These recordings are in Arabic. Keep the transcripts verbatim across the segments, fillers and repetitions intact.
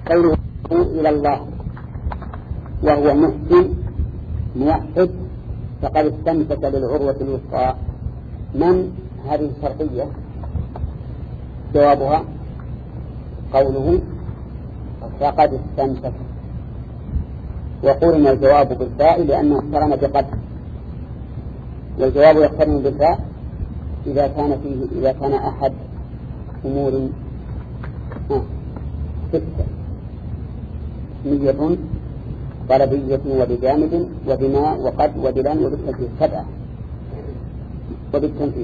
قوله إلى الله وهو محسن موحد فقد استمسك بالعروة الوثقى. من هذه الشرطية؟ جوابها قوله فقد استمسك، وقولنا الجواب بالفاء لأنه اقترن بقد، والجواب يقترن بالفاء إذا كان فيه إذا كان أحد أمور ستة: نية، طلبية، وبجامد، وبما، وقد، وبلان، وبالتنفيذ، سبعة، وبالتنفيذ.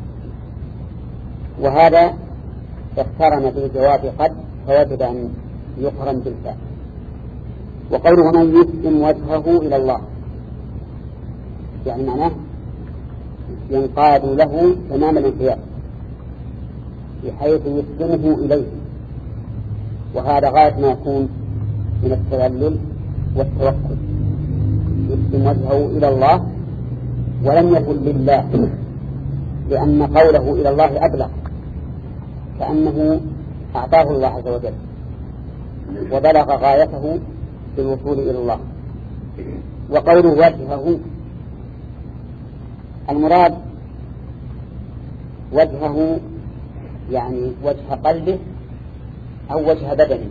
وهذا اقترن بالجواب قد فوجب أن يقرن بالفاء. وقوله من يسلم وجهه إلى الله يعني معناه ينقاد له تمام الانقياد بحيث يسلمه إليه، وهذا غاية ما يكون من التذلل والتوكل. يسلم وجهه إلى الله ولم يقل لله، لأن قوله إلى الله أبلغ، كأنه أعطاه الله عز وجل وبلغ غايته في الوصول إلى الله. وقوله وجهه المراد وجهه يعني وجه قلبه أو وجه بدنه.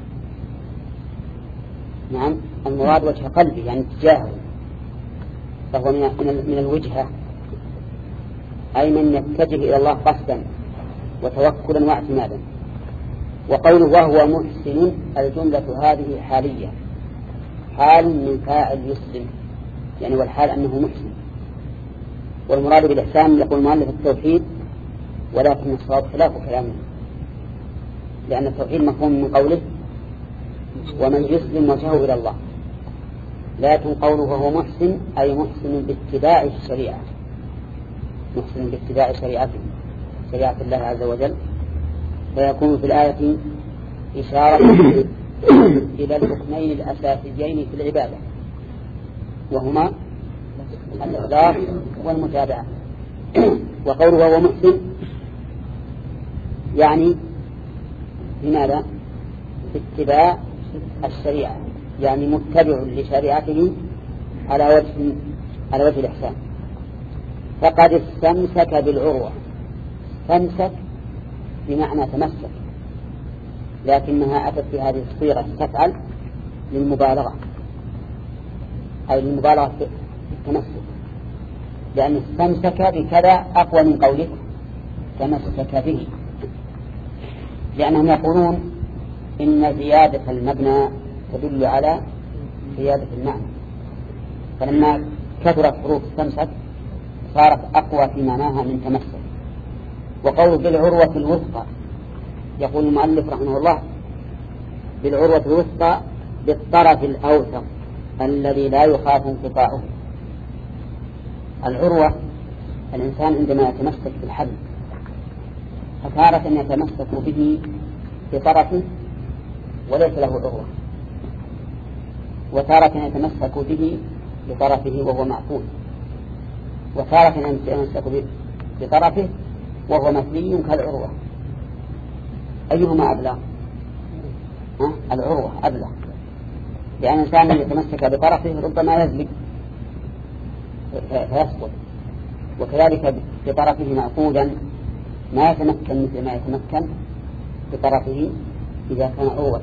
نعم، المراد وجه قلبه يعني اتجاهه، فهو من الوجهة، أي من يتجه إلى الله قصدا وتوكلا واعتمادا. وقوله وهو محسن الجملة هذه حالية، حال من فاعل يسلم يعني، والحال أنه محسن. والمراد بالإحسان يقول المؤلف التوحيد، ولكن الصواب خلاف كلامه، لأن التوحيد مفهوم من قوله ومن يسلم وجهه إلى الله، لكن قوله وهو محسن أي محسن باتباع الشريعة، محسن باتباع شريعته شريعة الله عز وجل. فيكون في الآية إشارة إلى الركنين الأساسيين في العبادة، وهما الإخلاص والمتابعة. وقوله وهو محسن يعني لماذا؟ اتباع الشريعة، يعني متبع لشريعته على وجه على وجه الإحسان. فقد استمسك بالعروة، استمسك بمعنى تمسك، لكنها أتت في هذه الصيغة تفعل للمبالغة، أي للمبالغة في التمسك، لأن استمسك بكذا أقوى من قوله تمسك به، لأنهم يقولون إن زيادة المبنى تدل على زيادة المعنى، فلما كثرت حروف استمسك صارت أقوى في معناها من تمسك. وقول بالعروة الوثقى، يقول المؤلف رحمه الله بالعروة الوثقى بالطرف الأوثق الذي لا يخاف انقطاعه. العروة الإنسان عندما يتمسك بالحبل فتارة يتمسك به بطرفه وليس له عروة، وتارة يتمسك به بطرفه وهو معقول، وتارة يتمسك بطرفه وهو مثلي كالعروة. أيهما أبلغ؟ العروة أبلغ، لأن الإنسان يتمسك بطرفه ربما يزلق فيسقط، وكذلك بطرفه معقودا ما يتمكن مثل ما يتمكن بطرفه إذا كان عروة.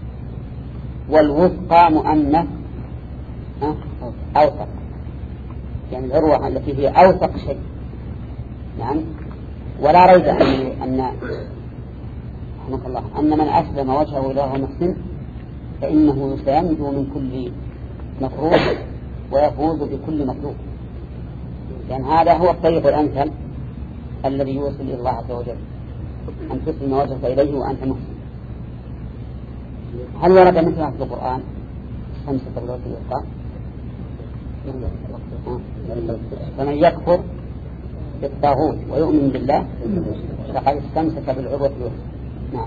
والوثقى مؤنث أوثق، يعني العروة التي هي أوثق شيء. نعم. ولا ريب أن رحمك الله أن من أسلم وجهه إلى محسن فإنه سينجو من كل مكروه ويفوز بكل مطلوب، لأن يعني هذا هو الطريق الأمثل الذي يوصل إلى الله عز وجل، أن تسلم وجهك إليه وأنت محسن. هل ورد مثلها في القرآن خمسة بالوجه الوثقى؟ فمن يكفر بالطاغوت ويؤمن بالله فقد استمسك بالعروة الوثقى. نعم.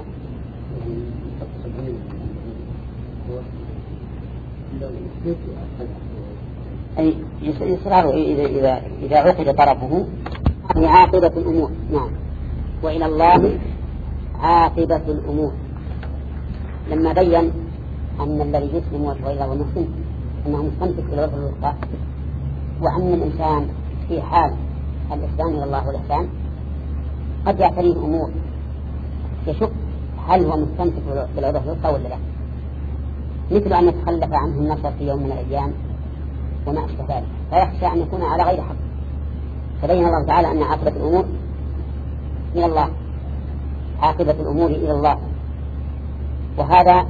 أي يصرار إذا إذا إذا عقد طرفه هي عاقبة الأمور. نعم. وإلى الله عاقبة الأمور. لما بين أن الذي يسلم وجهه إلى الله المسلم أنه مستمسك بالعروة الوثقى، وأن الإنسان في حال الإسلام إلى الله والإحسان قد يعتريه أمور يشك هل هو مستمسك بالعروة الوثقى ولا لا، مثل أن يتخلف عنه النصر في يوم من الأيام وما أشبه ذلك، فيخشى أن يكون على غير حق. فبين الله تعالى أن عاقبة الأمور إلى الله، عاقبة الأمور إلى الله. وهذا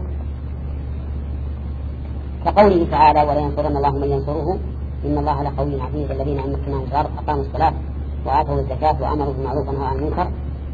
كقوله تعالى ولا ينصرن الله من ينصره إن الله لقوي عزيز الذين إن مكناهم في الأرض أقاموا الصلاة وآتوا الزكاة وأمروا بالمعروف ونهوا عن المنكر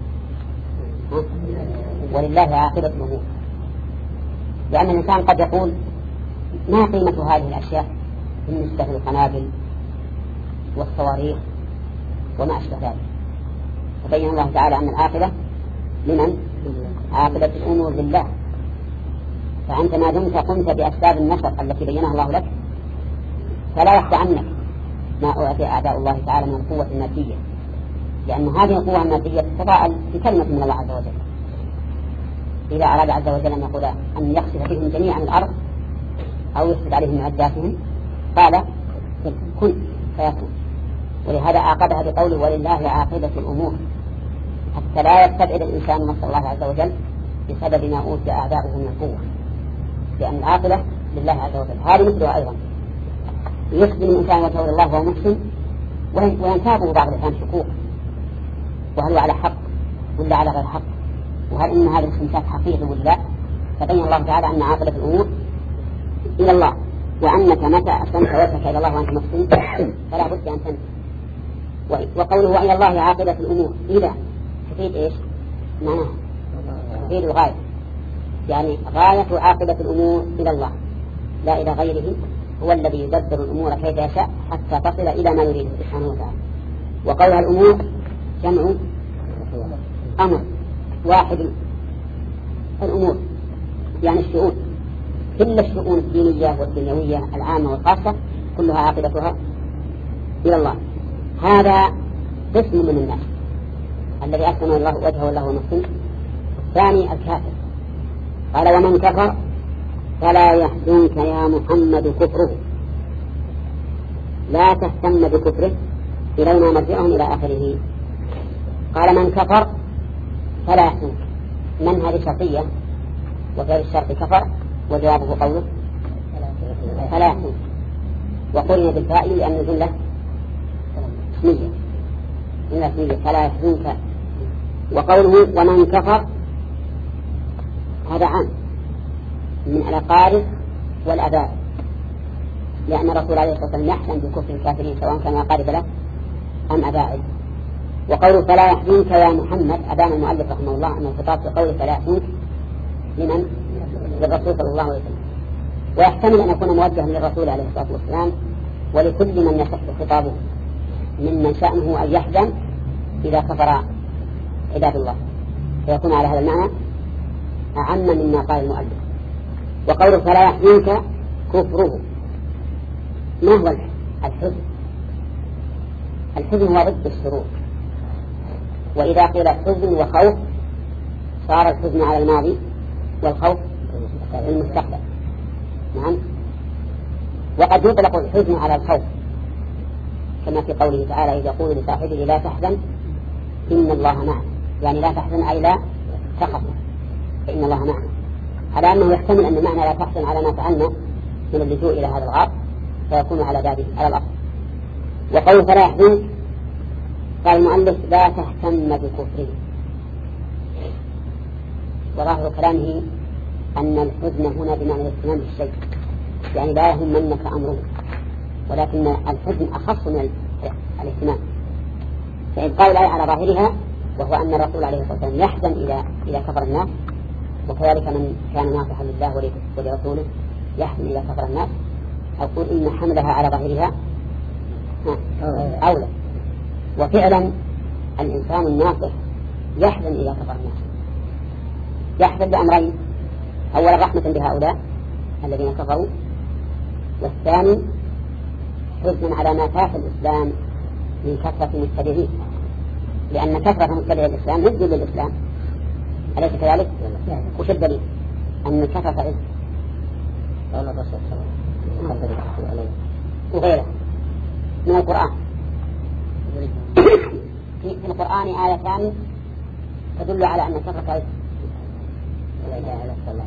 ولله عاقبة الأمور. لأن الإنسان قد يقول ما قيمة هذه الأشياء بالنسبة للقنابل والصواريخ وما أشبه ذلك. فبين الله تعالى أن العاقبة لمن؟ عاقبة الأمور لله. فأنت ما دمت قمت بأسباب النصر التي بينها الله لك فلا يخفى عنك ما أعطي أعداء الله تعالى من القوة المادية، لأن هذه القوة المادية تتضاءل بكلمة من الله عز وجل. إذا أراد عز وجل أن يقول أن يخسف بهم جميعا الأرض أو يخسف عليهم معداتهم قال كن فيكون. ولهذا عاقبها بقوله ولله عاقبة الأمور، حتى لا يستبعد الإنسان نصر الله عز وجل بسبب ما أوتي أعداؤه من القوة، لأن العاقبة لله عز وجل. هذه مثلها أيضا يسلم الإنسان وجهه لله وهو محسن وينتابه بعض الإنسان شكوك، وهل هو على حق ولا على غير حق، وهل إن هذه الاستمساك حقيقي ولا لا. فبين الله تعالى أن عاقبة الأمور إلى الله، وأنك متى أسلمت وجهك إلى الله وأنت محسن فلا بد أن تنتهي. وقوله وإلى الله عاقبة الأمور إذا تفيد إيش معناه؟ تفيد الغاية، يعني غاية عاقبة الأمور إلى الله لا إلى غيره، هو الذي يدبر الأمور كيف يشاء حتى تصل إلى ما يريده سبحانه وتعالى. وقولها الأمور جمع أمر واحد، الأمور يعني الشؤون، كل الشؤون الدينية والدنيوية العامة والخاصة كلها عاقبتها إلى الله. هذا قسم من الناس الذي أسلم الله وجهه والله مسلم. الثاني الكافر، قال ومن كفر فلا يحزنك يا محمد كفره، لا تهتم بكفره إلينا مرجعهم إلى آخره. قال من كفر فلا يحزنك، من هذه شرطية وغير الشرط كفر، وجوابه قوله فلا يحزنك، وقرن بالفاء لأن الجملة اسمية جملة اسمية فلا يحزنك. وقوله ومن كفر هذا عام من الأقارب والأباء، لأن الرسول عليه الصلاة والسلام يحزن بكفر الكافرين سواء كان أقارب له أم أبائه. وقوله فلا يحزنك يا محمد، أبان المؤلف رحمه الله أن الخطاب في قوله فلا يحزنك لمن؟ للرسول صلى الله عليه وسلم، ويحتمل أن يكون موجها للرسول عليه الصلاة والسلام ولكل من يصح خطابه ممن شأنه أن يحزن إذا كفر عباد الله، فيكون على هذا المعنى أعم مما قال المؤلف. وقوله فلا يحزنك كفره، ما هو الحزن؟ الحزن هو ضد السرور، وإذا قيل حزن وخوف صار الحزن على الماضي والخوف المستقبل. نعم. وقد يطلق الحزن على الخوف كما في قوله تعالى إذ يقول لصاحبه لا تحزن إن الله معنا، يعني لا تحزن أي لا تخف فإن الله معنا، على أنه يحتمل أن المعنى لا تحزن على ما فعلنا من اللجوء إلى هذا الغار فيكون على بابه على الأصل. وقوله فلا يحزنك قال المؤلف لا تهتم بكفره، وظاهر كلامه أن الحزن هنا بمعنى الاهتمام بالشيء، يعني لا يهمنك أمره، ولكن الحزن أخص من الاهتمام. فإبقاء الآية على ظاهرها وهو أن الرسول عليه الصلاة والسلام يحزن إذا إذا كفر الناس، وكذلك من كان ناصحا لله ولرسوله يحزن إذا كفر الناس، أقول إن حملها على ظاهرها أولى. وفعلا الإنسان الناصح يحزن إذا كفر الناس، يحزن بأمرين: أولا رحمة بهؤلاء الذين كفروا، والثاني حزن على ما فات الإسلام من كثرة المتبعين، لأن كثرة متبعي الإسلام ضد للإسلام، أليس كذلك؟ وش الدليل؟ أن الكثرة إذن قال الرسول صلى الله عليه وسلم وغيره من القرآن. في القرآن آيتان تدل على أن الكثرة إذن ولا إله إلا الله.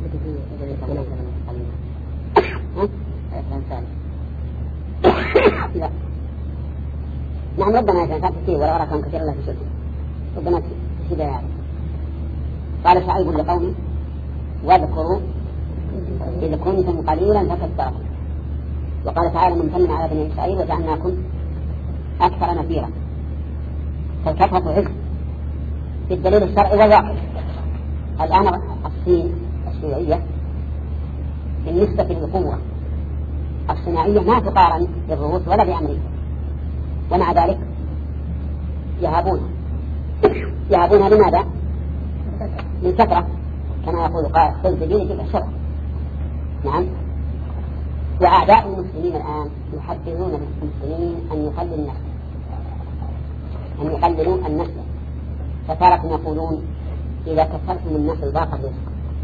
لا نعم ربنا يسأل كثير ولا أراكم كثير الله في شرك ربنا تشهد هذا. قال شعيب لقومه واذكروا إذ كنتم قليلا فكثركم. وقال تعالى ممتن على بني إسرائيل وجعلناكم أكثر نفيرا. فالكثرة عز بالدليل الشرعي والواقع. الآن الصين الشيوعية بالنسبة للقوة الصناعية ما تقارن بالروس ولا بأمريكا، ومع ذلك يهابون يهابون لماذا؟ للكثرة كما يقول قائل خذ بدينك الشرع. نعم. وأعداء المسلمين الآن يحذرون المسلمين أن يقللوا النسل أن يقللوا النسل فتارة يقولون إذا كثرتم النسل ضاق الرزق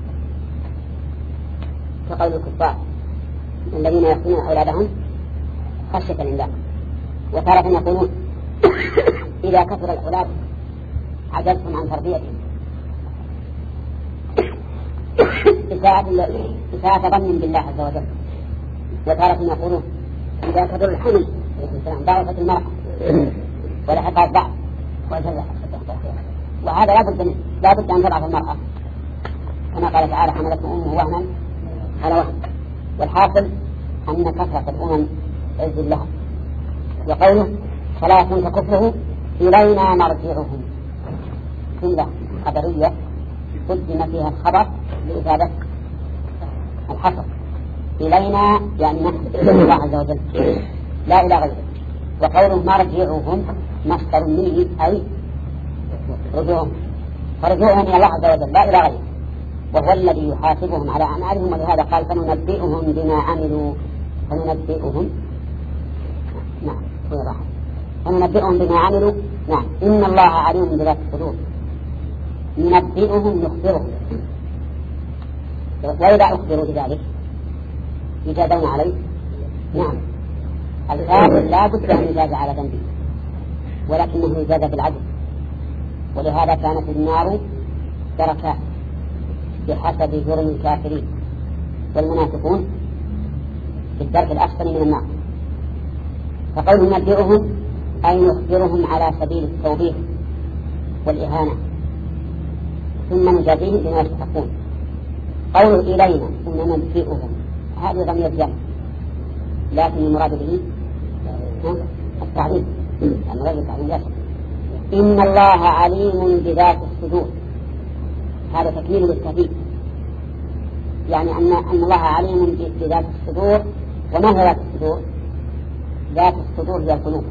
كقول الكفار الذين يقتلون أولادهم خشية الإملاق. وتارة يقولون إذا كثر الأولاد عجزتم عن تربيتهم إساءة ظن بالله عز وجل. وتارة يقولون إذا كثر الحمل ضعفت المرأة ولحقها الضعف وجزع. وهذا لا بد منه لا بد أن تضعف المرأة كما قال تعالى حملته أمه وهنا على وهن. والحاصل أن كثرة الأمم عز لها. وقوله فلا تكفره إلينا مرجعهم جملة خبرية قدم فيها الخبر لإفادة الحصر. إلينا يعني نحن الله عز وجل لا إلى غيره. وقوله مرجعهم مصدر منه أي رجوعهم فرجوعهم إلى الله عز وجل لا إلى غيره، وهو الذي يحاسبهم على أعمالهم. ولهذا قال فننبئهم بما عملوا فننبئهم نعم فننبئهم بما عملوا. نعم إن الله عليم بذات الصدور. ننبئهم نخبرهم، وإذا أخبروا بذلك يجازون عليه. نعم الكافر لا بد أن يجاز على ذنبه ولكنه يجاز بالعدل. ولهذا كانت النار دركات بحسب جرم الكافرين، والمنافقون في الدرك الأسفل من النار. فقوله ننبئهم أي نخبرهم على سبيل التوبيخ والإهانة ثم نجازيهم بما يستحقون. قوله إلينا ثم ننبئهم هذه ضمير جمع، لكن المراد به التعليم يعني غير التعليم لا شك. إن الله عليم بذات الصدور هذا تكميل للتهديد، يعني أن أن الله عليم بذات الصدور. وما هي ذات الصدور؟ ذات الصدور هي القلوب،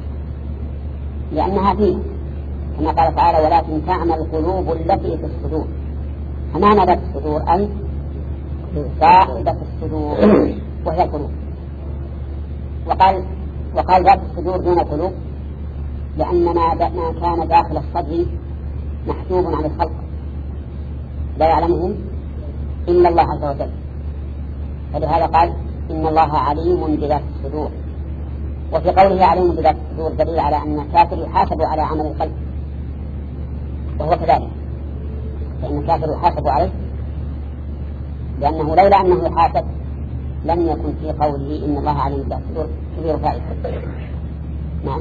لأنها فيها كما قال تعالى ولكن تعمى القلوب التي في الصدور. فمعنى ذات الصدور أي صاحبة الصدور وهي القلوب. وقال وقال ذات الصدور دون القلوب لأن ما كان داخل الصدر محجوب عن الخلق لا يعلمه إلا الله عز وجل. فلهذا قال إن الله عليم بذات الصدور. وفي قوله عليم بذات الصدور دليل على أن الكافر يحاسب على عمل القلب، وهو كذلك، فإن الكافر يحاسب عليه، لأنه لولا أنه يحاسب لم يكن في قوله إن الله عليم بذات الصدور كبير فائدة. نعم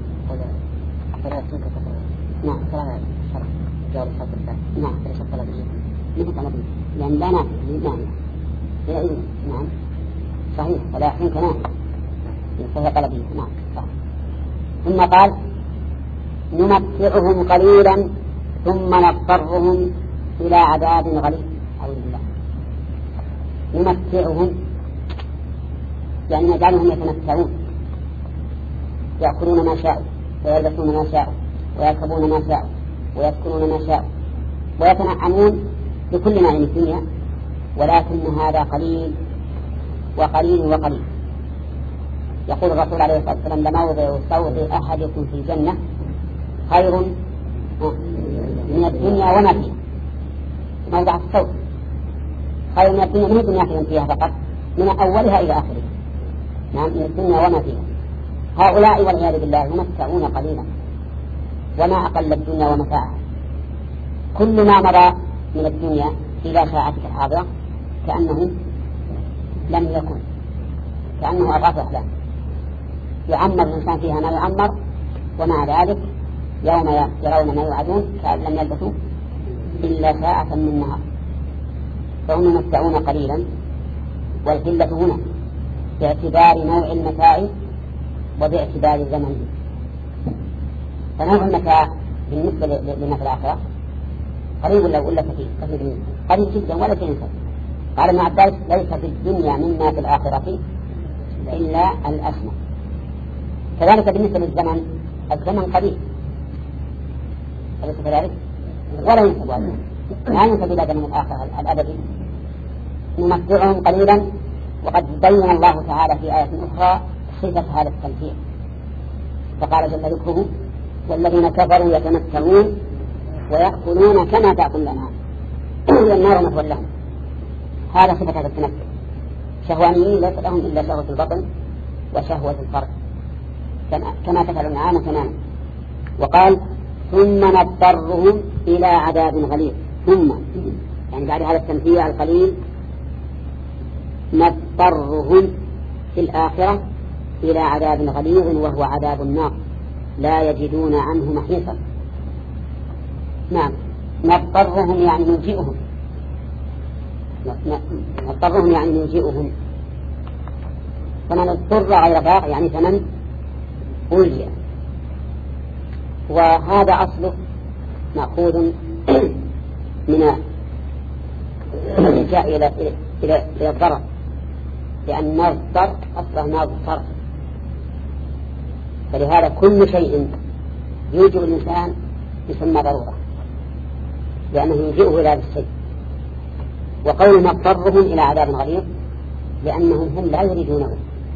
نعم جواب الشرط الثاني نعم ليس طلبية ليس طلبية لأن لا نافع نعم لا نعم صحيح ولا يحين كمان فهي طلبية نعم صح. ثم قال نمتعهم قليلا ثم نضطرهم إلى عذاب غليظ. أعوذ بالله. نمتعهم يعني نجعلهم يتمتعون يأكلون ما شاءوا ويلبسون ما شاءوا ويركبون ما شاءوا ويسكنون ما شاءوا ويتنعمون بكل نعم الدنيا، ولكن هذا قليل وقليل وقليل. يقول الرسول عليه الصلاة والسلام لموضع صوت أحدكم في الجنة خير من الدنيا وما فيها. موضع الصوت خير من الدنيا، من الدنيا خير فيها فقط، من أولها إلى آخرها. نعم، من الدنيا وما فيها. هؤلاء والعياذ بالله يمتعون قليلا وما أقل الدنيا ومتاعها. كل ما مضى من الدنيا إلى ساعتك الحاضرة كأنه لم يكن، كأنه أضغاث أحلام. يعمر الإنسان فيها ما يعمر، ومع ذلك يوم يرون ما يوعدون كأن لم يلبثوا إلا ساعة من نهار. فهم يمتعون قليلا، والقلة هنا باعتبار نوع المتاع وباعتبار الزمن. فنوع المتاع بالنسبة لما في الآخرة قريب ولا ولا كثير؟ كثير قريب جدا ولا شيء. قال ابن عباس: ليس في الدنيا مما في الآخرة إلا الأسمى. كذلك بالنسبة للزمن، الزمن قريب أليس كذلك؟ ولا ينسب هذا، لا ينسب إلى زمن الآخرة الأبدي. نمتعهم قليلا، وقد بين الله تعالى في آية أخرى صفة هذا التمتيع، فقال جل ذكره: والذين كفروا يتمتعون ويأكلون كما تأكل الأنعام والنار مثوى لهم. هذا صفة هذا التمتع. شهوانيين ليس لهم إلا شهوة البطن وشهوة الفرج كما تفعل الأنعام تماما. وقال: ثم نضطرهم إلى عذاب غليظ. ثم يعني بعد هذا التمتيع القليل نضطرهم في الآخرة إلى عذاب غليظ، وهو عذاب النار لا يجدون عنه محيصا. نعم، نضطرهم يعني نلجئهم، نضطرهم يعني نلجئهم. فمن اضطر غير باغ يعني فمن ألجئ. وهذا أصله مأخوذ من الإلجاء إلى إلى إلى الضرر، لأن مصدر أصله مصدر. فلهذا كل شيء يوجب الإنسان يسمى ضرورة، لأنه يلجئه إلى هذا الشيء. وقول مضطرهم إلى عذاب غليظ لأنهم هم لا يريدونه،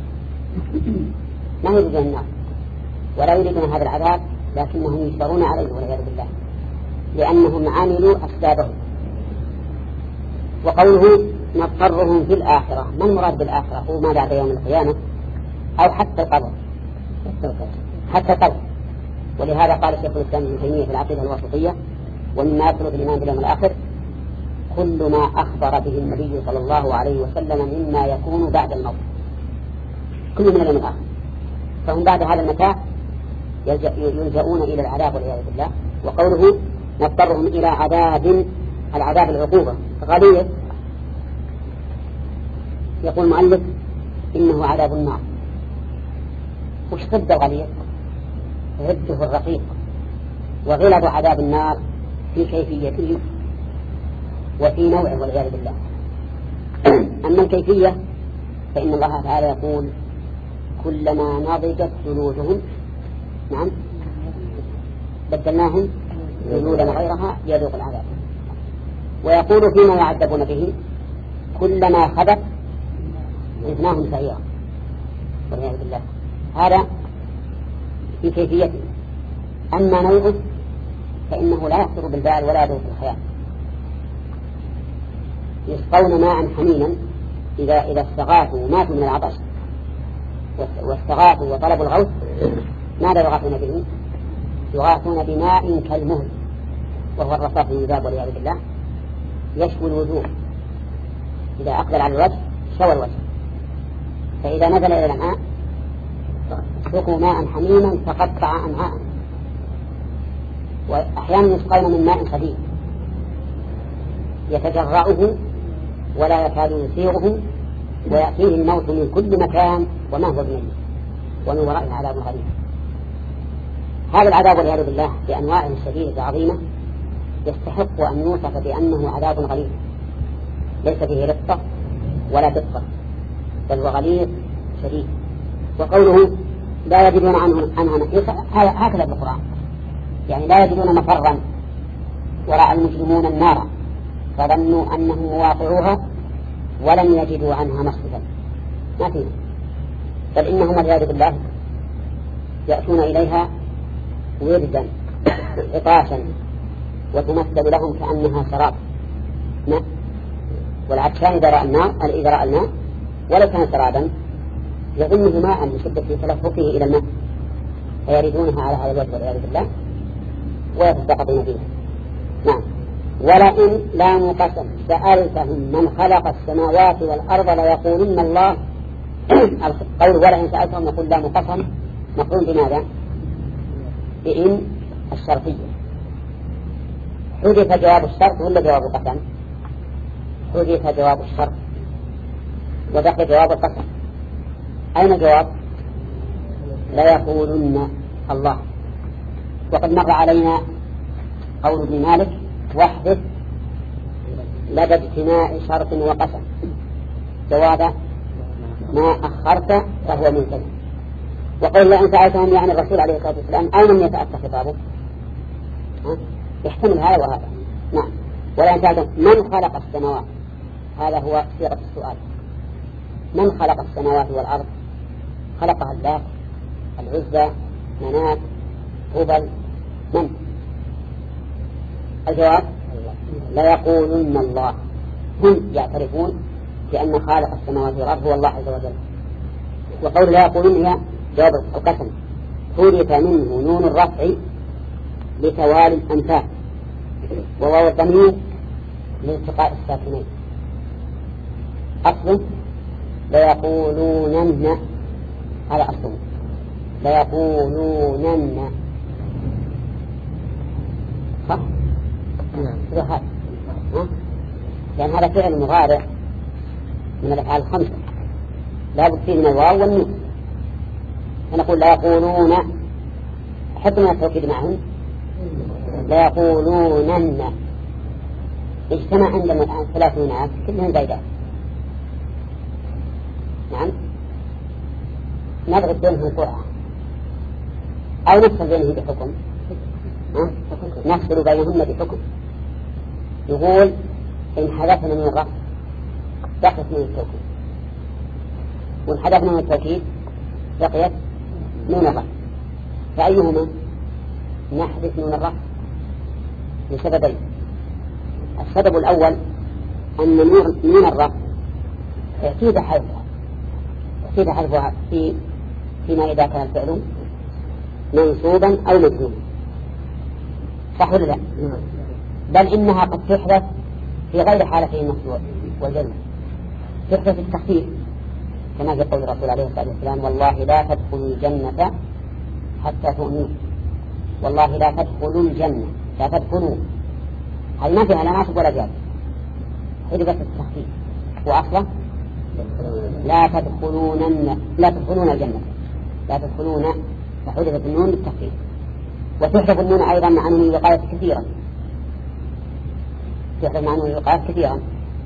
ما يريدون النار ولا يريدون هذا العذاب، لكنهم يجبرون عليه والعياذ بالله لأنهم عملوا أسبابه. وقوله نضطرهم في الآخرة، ما المراد بالآخرة؟ هو ما بعد يوم القيامة أو حتى القبر؟ حتى القبر. ولهذا قال شيخ الإسلام ابن تيمية في العقيدة الواسطية: ومما يثبت الإيمان باليوم الآخر كل ما أخبر به النبي صلى الله عليه وسلم مما يكون بعد الموت، كل من اليوم الآخر. فهم بعد هذا المتاع يلجؤون إلى العذاب والعياذ بالله. وقوله نضطرهم إلى عذاب، العذاب العقوبة غليظ، يقول المؤلف إنه عذاب النار. وش ضد الغليظ؟ ضده الرقيق. وغلظ عذاب النار في كيفيته وفي نوعه والعياذ بالله. أما الكيفية فإن الله تعالى يقول: كلما نضجت جلودهم نعم بدلناهم جلودا غيرها ليذوقوا العذاب. ويقول فيما يعذبون به: كلما خبت زدناهم سعيرا والعياذ بالله. هذا في كيفيته. أما نوعه فإنه لا يخطر بالبال ولا يذوق الخيال. يسقون ماء حميما إذا إذا استغاثوا ماتوا من العطش واستغاثوا وطلبوا الغوث، ماذا يغاثون به؟ يغاثون بماء كالمهل، وهو الرصاص المذاب والعياذ بالله، يشوي الوجوه. إذا أقبل على الوجه شوى الوجه، فإذا نزل إلى الأمعاء سقوا ماء حميما فقطع أمعاء. وأحيانا يسقون من ماء صديق يتجرعه ولا يكاد يسيغه، ويأتيه الموت من كل مكان وما هو بميت، ومن ورائه عذاب غليظ. هذا العذاب والعياذ بالله بأنواع شديدة عظيمة يستحق أن يوصف بأنه عذاب غليظ، ليس فيه رقة ولا دقة، بل وغليظ شديد. وقوله لا يجدون عنه عنها محيصا هكذا بالقرآن، يعني لا يجدون مفرا، ورأى المجرمون النار فظنوا أنهم مواقعوها ولم يجدوا عنها مصرفا، ما فيه. بل إنهم والعياذ بالله يأتون إليها وردا عطاشا وتمثل لهم كأنها سراب ماء والعطشان إذا رأى النار إذا رأى الماء ولو كان سرابا يظنه ماء لشدة تلفقه إلى الماء فيردونها على هذا الوجه والعياذ بالله ويتساقطون فيها. نعم. ولئن لا قسم سألتهم من خلق السماوات والأرض ليقولن الله. القول ولئن سألتهم يقول لا قسم مقرون بماذا؟ بإن الشرطية. حذف جواب الشرط ولا جواب القسم؟ حذف جواب الشرط وبقي جواب القسم. أين جواب؟ ليقولن الله. وقد مر علينا قول ابن مالك واحدث لدى اجتماع شرط وقسم جواب ما أخرت فهو ملتزم. وقول لئن سألتهم يعني الرسول عليه الصلاة والسلام أين من يتأتى خطابه؟ يحتمل هذا وهذا. نعم. ولئن سألتهم من خلق السماوات هذا هو صيغة السؤال. من خلق السماوات والأرض؟ خلقها اللات العزى منات هبل من؟ الجواب لا يقولون الله. هم يعترفون بأن خالق السماوات والأرض هو الله عز وجل. وقول لا يقولون هي جواب القسم حذف منه نون الرفع لتوالي الأمثال وواو الضمير لالتقاء الساكنين. أصله ليقولونن هذا أصله ليقولونن صح؟ نعم. لأن هذا فعل مضارع من الأفعال الخمسة لا بد فيه من الواو والنون. فنقول لا يقولون حتى من التوكيد معهم لا يقولونن. اجتمع عندنا الآن ثلاث نونات كلهم زايدات. نعم. نضرب بينهم قرعة أو نفصل بينهم بحكم. نفصل بينهن بحكم. يقول إن حدثنا من الرفع بقيت من التوكيد وإن حدثنا من التوكيد بقيت نون الرفع. فأيهما؟ نحذف نون الرفع لسببين. السبب الأول أن نون الرفع اعتيد حذفها اعتيد حذفها في فيما إذا كان الفعل منصوبا أو مجزوما صح ولا لا؟ بل إنها قد تحدث في غير حالته النصب والجزم. تحدث التخفيف كما في قول الرسول عليه الصلاة والسلام والله لا تدخلوا الجنة حتى تؤمنوا. والله لا تدخلوا الجنة لا تدخلوا هل ما فيها لا ناصب ولا جاز حدثت التخفيف وأصلا لا تدخلون لا تدخلون الجنة لا تدخلون فحدثت النون بالتخفيف. وتحدث النون أيضا مع نون الوقاية كثيرا تحدث مع نون الوقاية كثيرا.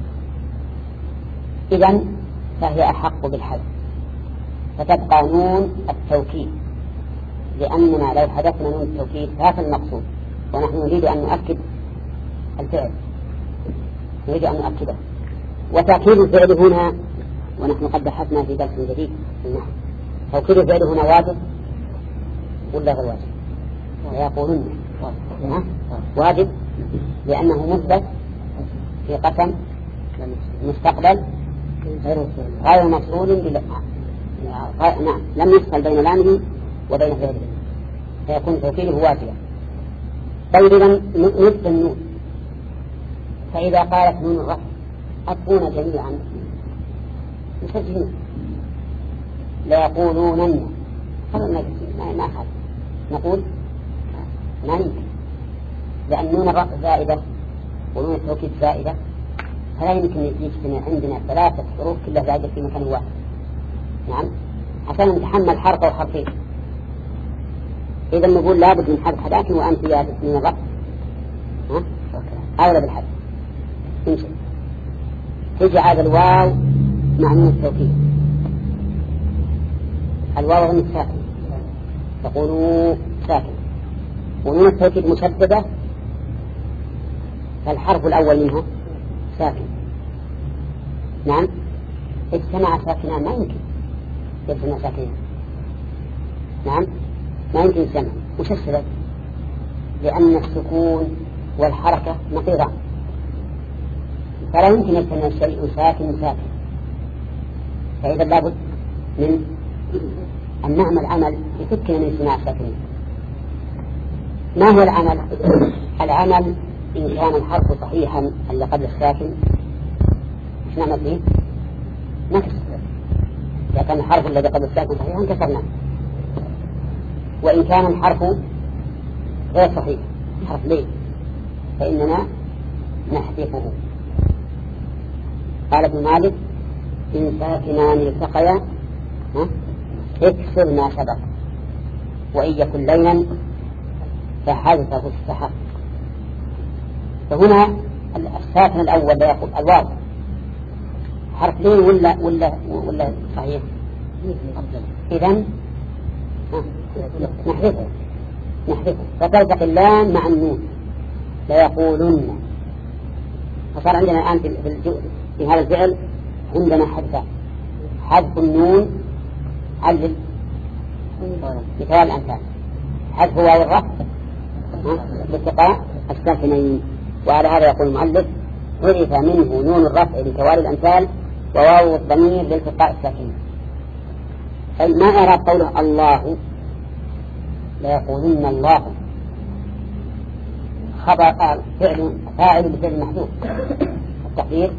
إذن فهي أحق بالحذف فتبقى نون التوكيد لأننا لو حدثنا نون التوكيد فهذا المقصود ونحن نريد أن نؤكد الفعل نريد أن نؤكده. وتأكيد الفعل هنا ونحن قد بحثنا في درس جديد النحو توكيد الفعل هنا واجب ولا غير واجب؟ ويقولون واجب لأنه مثبت في قسم مستقبل غير مفصول بال... نعم لم يفصل بين لامه وبين فعله فيكون توكيده واجبا. طيب إذن نثبت النون فإذا قالت نون الرفع أتقون جميعا مسجلين لا يقولونن هذا ما ما حال نقول ما يمكن لأن نون الرفع زائدة ونون التوكيد زائدة فلا يمكن يجتمع عندنا ثلاثة حروف كلها زائدة في مكان واحد. نعم عشان نتحمل حرف أو حرفين إذا نقول لابد من حرف حداك وأنت يا من الرفع ها أولى بالحرف امشي تجعل الواو مع نون التوكيد الواو غير ساكن تقولوا ساكن ونون التوكيد مشددة فالحرف الأول منها ساكن. نعم اجتمع ساكنان ما يمكن يجتمع ساكنان. نعم ما يمكن يجتمع. وش السبب؟ لأن السكون والحركة نقيضان فلا يمكن أن يكون الشيء ساكن ساكن، فإذا لابد من أن نعمل عمل يفكنا من صناعة ساكنين. ما هو العمل؟ العمل إن كان الحرف صحيحا اللي قبل الساكن مش نعمل فيه؟ نكسر. إذا كان الحرف الذي قبل الساكن صحيحا كسرناه. وإن كان الحرف غير صحيح حرف ليه فإننا نحذفه. قال ابن مالك إن ساكنان التقيا اكسر ما سبق، وإن يكن لينا فحذفه السحق. فهنا الساكن الأول لا يقول الواو حرف لين ولا ولا ولا صحيح، إذن نحذفه نحذفه فتلتقي اللام مع النون لا يقولن. فصار عندنا الآن في في هذا الفعل عندنا حذف حذف النون علل مثال الأمثال، حذف واو الرفع باتقاء الساكنين. وعلى هذا يقول المؤلف حذف منه نون الرفع لتوالي الأمثال وواو الضمير لالتقاء الساكنين. ما أراد قوله الله لا يقولن الله خبر فعل فاعل بفعل محذوف التقدير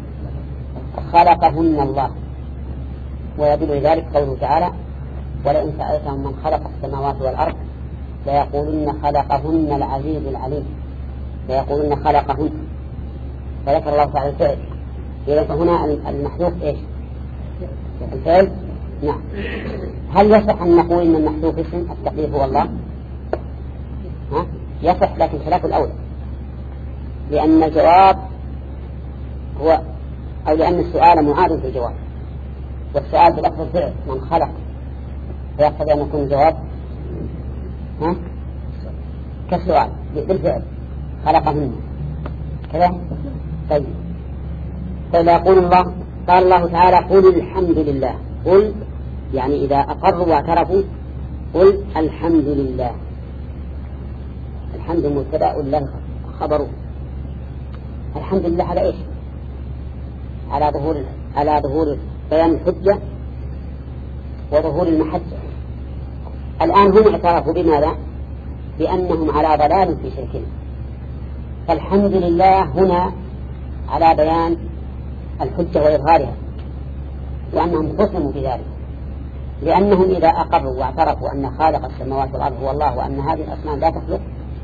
خلقهن الله. ويدل لذلك قوله تعالى ولئن سألتهم من خلق السماوات والأرض ليقولن خلقهن العزيز العليم، ليقولن خلقهن فذكر الله تعالى الفعل. إذا فهنا المحذوف إيش؟ الفعل. نعم. هل يصح أن نقول إن المحذوف اسم التقدير هو الله؟ ها؟ يصح لكن خلاف الأولى، لأن الجواب هو أو لأن السؤال معاد في الجواب، والسؤال بلفظ الفعل من خلق فيقتضي أن يكون الجواب ها كالسؤال بالفعل خلقهن كذا. طيب فلا يقول الله قال الله تعالى قل الحمد لله. قل يعني إذا أقروا واعترفوا قل الحمد لله. الحمد مبتدأ له خبره. الحمد لله على إيش؟ على ظهور على ظهور بيان الحجة وظهور المحجة. الآن هم اعترفوا بماذا؟ بأنهم على ضلال في شركهم، فالحمد لله هنا على بيان الحجة وإظهارها، وأنهم خصموا بذلك، لأنهم إذا أقروا واعترفوا أن خالق السماوات والأرض هو الله وأن هذه الأصنام لا تخلق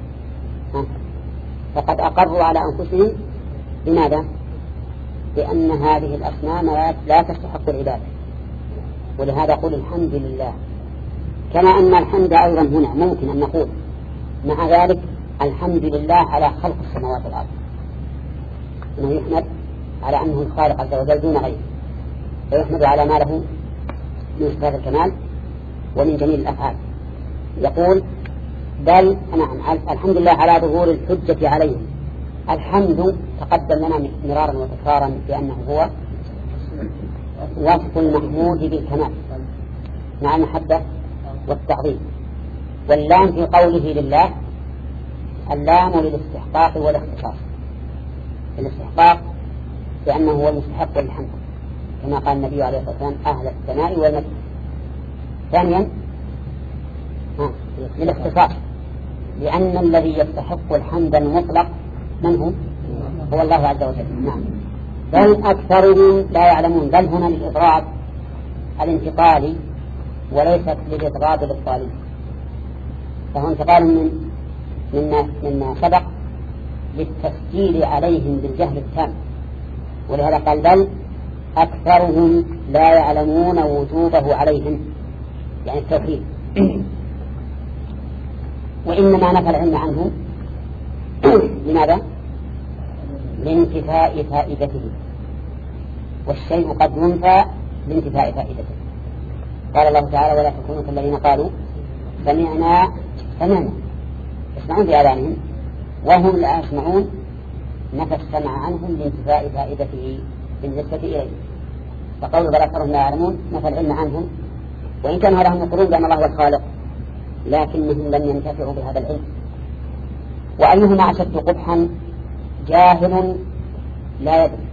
فقد أقروا على أنفسهم بماذا؟ بأن هذه الأصنام لا تستحق العبادة. ولهذا قل الحمد لله. كما أن الحمد أيضا هنا ممكن أن نقول مع ذلك الحمد لله على خلق السماوات والأرض، أنه يحمد على أنه الخالق عز وجل دون غيره، ويحمد على ما له من صفات الكمال ومن جميل الأفعال. يقول بل نعم الحمد لله على ظهور الحجة عليهم. الحمد تقدم لنا مرارا وتكرارا بأنه هو وصف المحمود بالكمال مع المحبة والتعظيم. واللام في قوله لله اللام للاستحقاق والاختصاص. الاستحقاق لأنه هو المستحق للحمد كما قال النبي عليه الصلاة والسلام أهل الثناء والمجد. ثانيا للاختصاص لأن الذي يستحق الحمد المطلق من هو؟ هو الله عز وجل. نعم. بل أكثرهم لا يعلمون. بل هنا للإضراب الانتقالي وليست للإضراب للطالب، فهو انتقال من مما, مما سبق للتسجيل عليهم بالجهل التام. ولهذا قال بل أكثرهم لا يعلمون وجوبه عليهم يعني التوحيد. وإنما نفى العلم عنه لماذا؟ لانتفاء فائدته، والشيء قد ينفى لانتفاء فائدته. قال الله تعالى ولا تكونوا كالذين قالوا سمعنا سمعنا يسمعون بآذانهم وهم لا يسمعون، نفى السمع عنهم لانتفاء فائدته بالنسبة إليه. فقول بل أكثرهم لا يعلمون نفى العلم عنهم، وإن كانوا لهم يقولون بأن الله هو الخالق لكنهم لم ينتفعوا بهذا العلم. وأيهما أشد قبحا؟ جاهل لا يدري،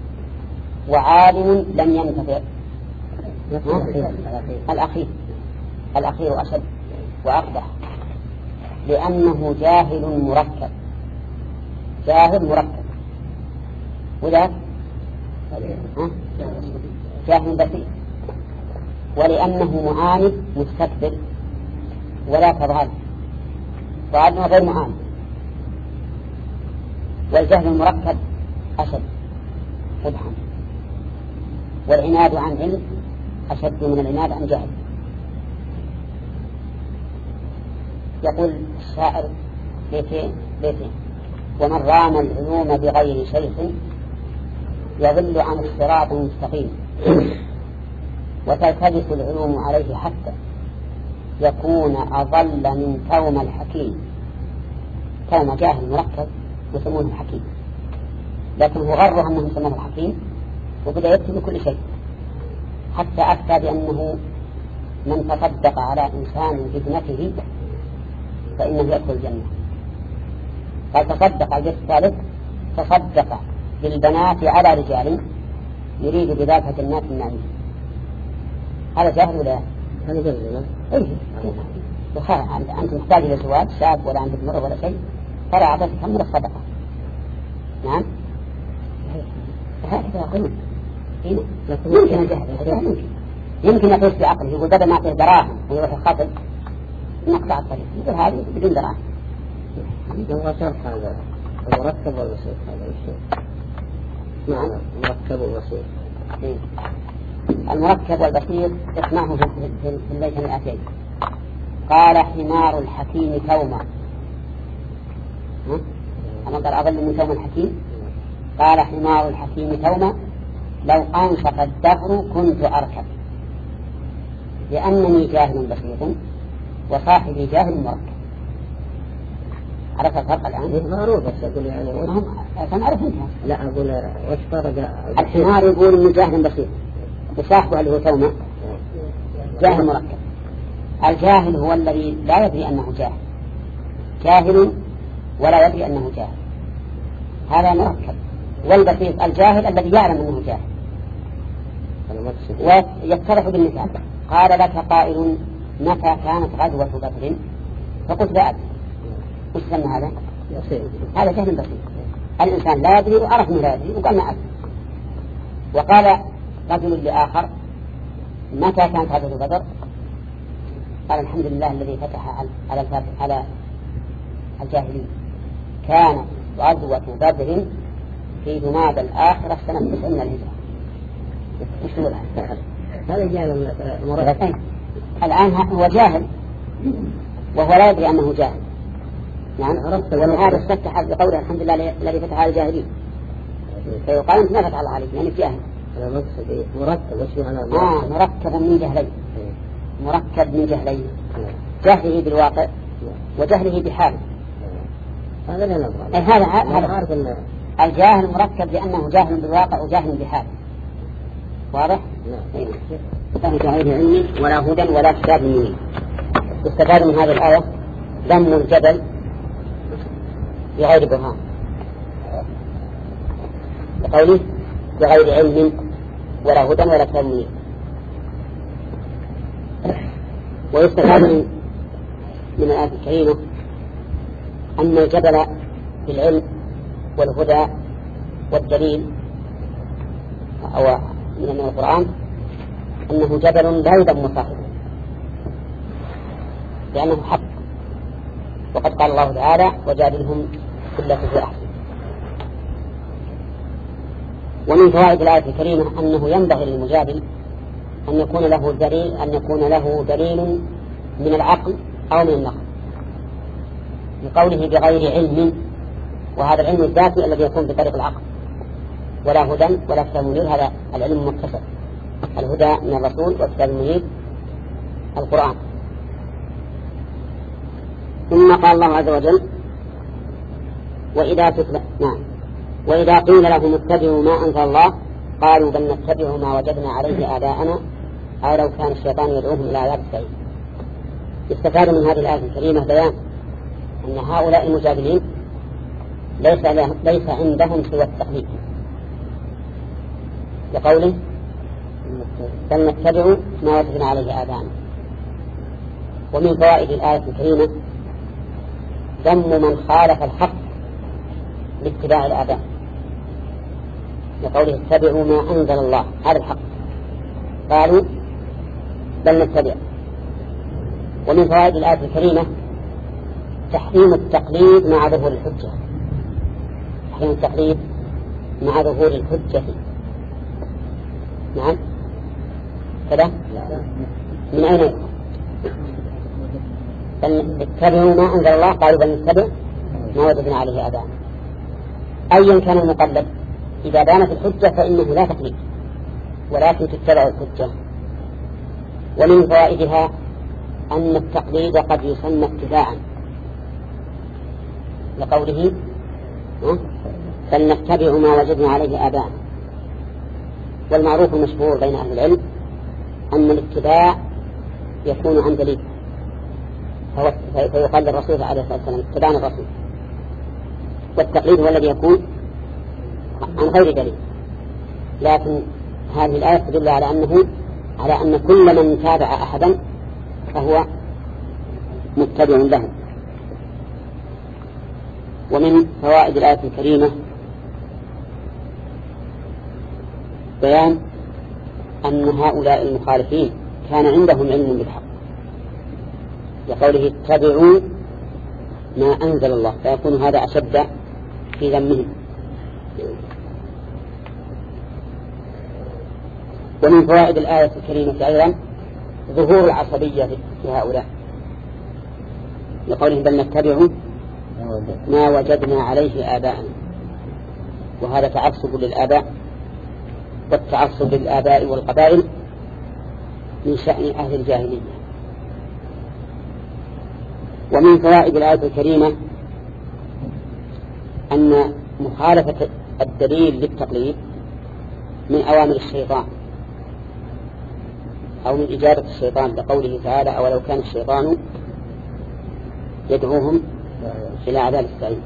وعالم لم ينتفع. الأخير الأخير أشد وأقبح، لأنه جاهل مركب، جاهل مركب، وذاك جاهل بسيط، ولأنه معاند مستكبر ولا كظالم، ظالم غير معاند. والجهل المركب أشد قبحا، والعناد عن علم أشد من العناد عن جهل. يقول الشاعر بيتين بيتين: ومن رام العلوم بغير شيخ يضل عن الصراط المستقيم، وتلتبس العلوم عليه حتى يكون أضل من توم الحكيم. توم جاهل مركب يسمونه الحكيم، لكن هو غره أنه يسمونه الحكيم، وبدأ يكتب كل شيء، حتى أفتى بأنه من تصدق على إنسان بابنته فإنه يدخل الجنة. قال تصدق على الثالث، تصدق بالبنات على رجال يريد بذلك جنات النعيم. هذا جاهل ولا هذا جاهل؟ ايه وخير. أنت محتاج إلى زواج شاب ولا عندك مرة ولا شيء، ترى أعطيتك من الصدقة. نعم هكذا يقولون. يمكن الجهل يمكن يقيس بعقله، يقول بدل ما أعطيه دراهم ويروح يخاطب نقطع الطريق، يقول هذه بدون دراهم. هذا هذا المركب والبسيط، هذا الشيء نعم المركب والبسيط. المركب والبسيط اسمعه في الليث الآتين: قال حمار الحكيم توما. أما قال أضل من توم الحكيم. قال حمار الحكيم توما لو أنشط الدهر كنت أركب، لأنني جاهل بسيط وصاحبي جاهل مركب. عرفت الفرق الآن؟ معروف، بس أقول يعني سنعرف انتها. لا أقول وش فرق. الحمار يقول إنه جاهل بسيط، وصاحبه اللي هو توما جاهل مركب. الجاهل هو الذي لا يدري أنه جاهل، جاهل ولا يدري أنه جاهل، هذا مركب. والبسيط الجاهل الذي يعلم أنه جاهل. ويتضح بالمثال: قال لك قائل متى كانت غزوة بدر؟ فقلت لا أدري. وش سمى هذا؟ هذا جهل بسيط. الإنسان لا يدري وعرف أنه لا يدري وقال ما أدري. وقال رجل لآخر متى كانت غزوة بدر؟ قال الحمد لله الذي فتح على على الجاهلين. كانت غزوة بدر في جماد الآخرة سنة تسع من الهجرة. مش نقولها هذا جاهل مرتين. الآن هو جاهل وهو لا يدري أنه جاهل. نعم ولهذا استفتح بقوله الحمد لله الذي فتح على الجاهلين، فيقال أنت ما فتح الله عليك يعني جاهل. أنا مقصد مركب. وش معنى آه مركب من جهلين، مركب من جهلين، جهله بالواقع وجهله بحاله. هذا لا نظر. هذا هذا الجاهل مركب لأنه جاهل بالواقع وجاهل بحاله. واضح؟ نعم. فهي غير علمي ولا هدى ولا كتاب منير. استفاد من هذه الآية ذم الجبل بغير برهان، بقوله بغير علم ولا هدى ولا كتاب منير. ويستفاد من الآية الكريمة أن الجبل بالعلم والهدى والدليل أو من القرآن أنه جبل لا يذم صاحبه لأنه حق. وقد قال الله تعالى وجادلهم بالتي هي أحسن. ومن فوائد الآية الكريمة أنه ينبغي للمجادل أن يكون له دليل أن يكون له دليل من العقل أو من النقل، لقوله بغير علم، وهذا العلم الذاتي الذي يكون بطريق العقل، ولا هدى ولا كتاب منير، هذا العلم متصل. الهدى من الرسول والكتاب المنير القرآن. ثم قال الله عز وجل وإذا تتلى نعم وإذا قيل لهم اتبعوا ما أنزل الله قالوا بل نتبع ما وجدنا عليه آباءنا أو لو كان الشيطان يدعوهم إلى عذاب السعير. استفاد من هذه الآية الكريمة بيان أن هؤلاء المجادلين ليس, ليس عندهم سوى التقليد، لقوله بل نتبع ما وجدنا عليه آباءنا. ومن فوائد الآية الكريمة ذم من خالف الحق باتباع الآباء، لقوله اتبعوا ما أنزل الله، هذا الحق، قالوا بل نتبع. ومن فوائد الآية الكريمة تحريم التقليد مع ظهور الحجة، تحريم التقليد مع ظهور الحجة. نعم كذا من أين يكون؟ بل اتبعوا ما أنزل الله، قالوا بل نتبع ما وجدنا عليه آباءنا. أيا كان المقلد إذا بانت الحجة فإنه لا تقليد ولكن تتبع الحجة. ومن فوائدها أن التقليد قد يسمى اتباعا، لقوله فلنتبع ما وجدنا عليه آباءنا. والمعروف المشهور بين أهل العلم أن الاتباع يكون عن دليل، فيقال الرسول عليه الصلاة والسلام اتبعنا الرسول، والتقليد هو الذي يكون عن غير دليل. لكن هذه الآية تدل على أنه على أن كل من تابع أحدا فهو متبع له. ومن فوائد الآية الكريمة بيان أن هؤلاء المخالفين كان عندهم علم بالحق، لقوله اتبعوا ما أنزل الله، فيكون هذا أشد في ذمهم. ومن فوائد الآية الكريمة أيضا ظهور العصبية في هؤلاء، لقولهم بل نتبع ما وجدنا عليه آباءنا، وهذا تعصب للآباء، والتعصب للآباء والقبائل من شأن أهل الجاهلية. ومن فوائد الآية الكريمة أن مخالفة الدليل للتقليد من أوامر الشيطان أو من إجابة الشيطان، لقوله تعالى أولو كان الشيطان يدعوهم إلى عذاب السعير.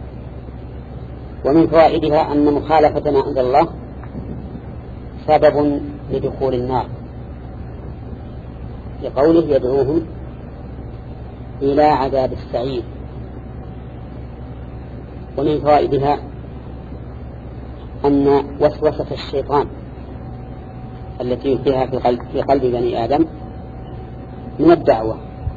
ومن فوائدها أن مخالفة ما أنزل الله سبب لدخول النار، لقوله يدعوهم إلى عذاب السعير. ومن فوائدها أن وسوسة الشيطان التي يلقيها في قلب, في قلب بني آدم من الدعوة،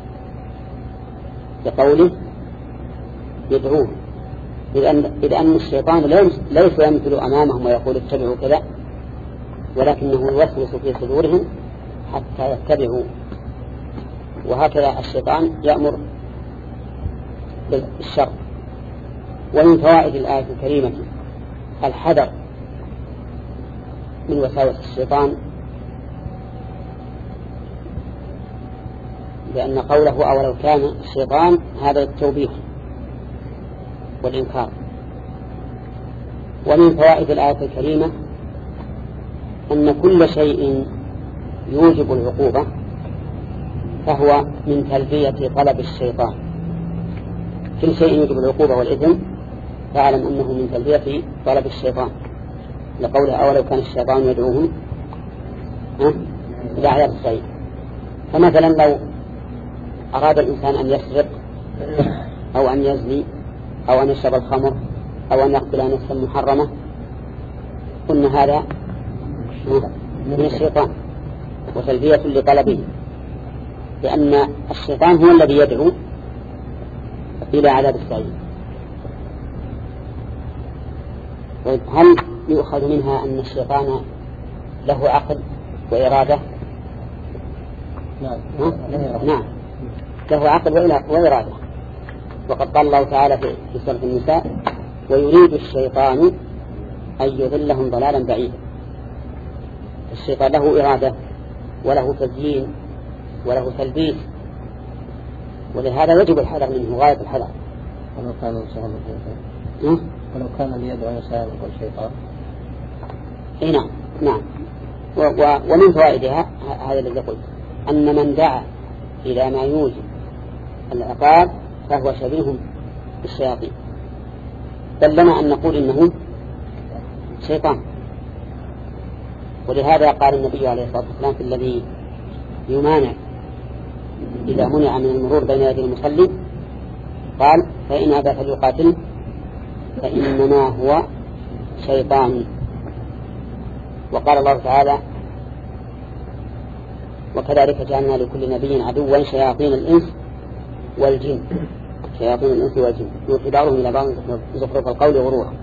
لقوله يدعوه، إذ أن الشيطان ليس يمثل أمامهم ويقول اتبعوا كذا، ولكنه يوسوس في صدورهم حتى يتبعوا. وهكذا الشيطان يأمر بالشر. ومن فوائد الآية الكريمة الحذر من وساوس الشيطان، لأن قوله أولو كان الشيطان هذا التوبيخ والإنكار. ومن فوائد الآية الكريمة أن كل شيء يوجب العقوبة فهو من تلبية طلب الشيطان. كل شيء يوجب العقوبة والإثم فاعلم أنه من تلبية طلب الشيطان، لقوله أولو كان الشيطان يدعوهم إلى عذاب السعير. فمثلا لو أراد الإنسان أن يسرق أو أن يزني أو أن يشرب الخمر أو أن يقتل نفسا محرمة، قلنا هذا من الشيطان وتلبية لطلبه، لأن الشيطان هو الذي يدعو إلى عذاب السعير. هل يؤخذ منها أن الشيطان له عقل وإرادة؟ نعم نعم له عقل وإرادة. وقد قال الله تعالى في سورة النساء ويريد الشيطان أن يذلهم ضلالا بعيدا. الشيطان له إرادة وله تزيين وله تلبيس، ولهذا يجب الحذر منه غاية الحذر. ولو كان الإنسان ولو كان ليدعو إنسان والشيطان. إيه نعم نعم. ومن فوائدها هذا الذي قلت أن من دعا إلى ما يوجب العقاب فهو شبيه بالشياطين، بل لنا أن نقول إنه شيطان. ولهذا قال النبي عليه الصلاة والسلام في الذي يمانع إذا منع من المرور بين يدي المصلي قال فإن أبى فليقاتله فإنما هو شيطان. وقال الله تعالى وكذلك جعلنا لكل نبي عدوا شياطين الإنس والجن شياطين الإنس والجن يوحي بعضهم إلى بعض زخرف القول غرورا.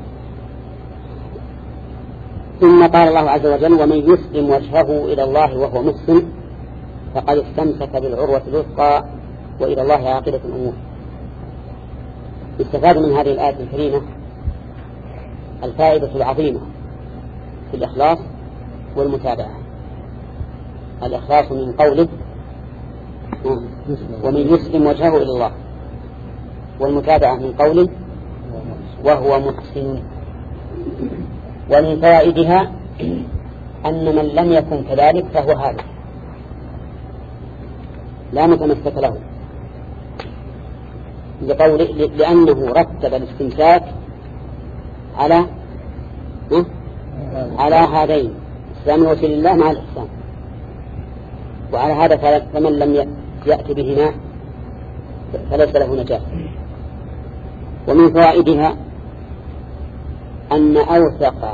ثم قال الله عز وجل ومن يسلم وجهه إلى الله وهو محسن فقد استمسك بالعروة الوثقى وإلى الله عاقبة الأمور. استفاد من هذه الآية الكريمة الفائدة العظيمة في الإخلاص والمتابعة. الإخلاص من قوله ومن يسلم وجهه إلى الله، والمتابعة من قوله وهو محسن. ومن فوائدها أن من لم يكن كذلك فهو هذا لا متمسك له لقوله لأنه رتب الاستمساك على على هذين إسلام وسيل الله مع الإحسان، وعلى هذا فمن لم يأتي بهما فليس له نجاة. ومن فوائدها أن أوثق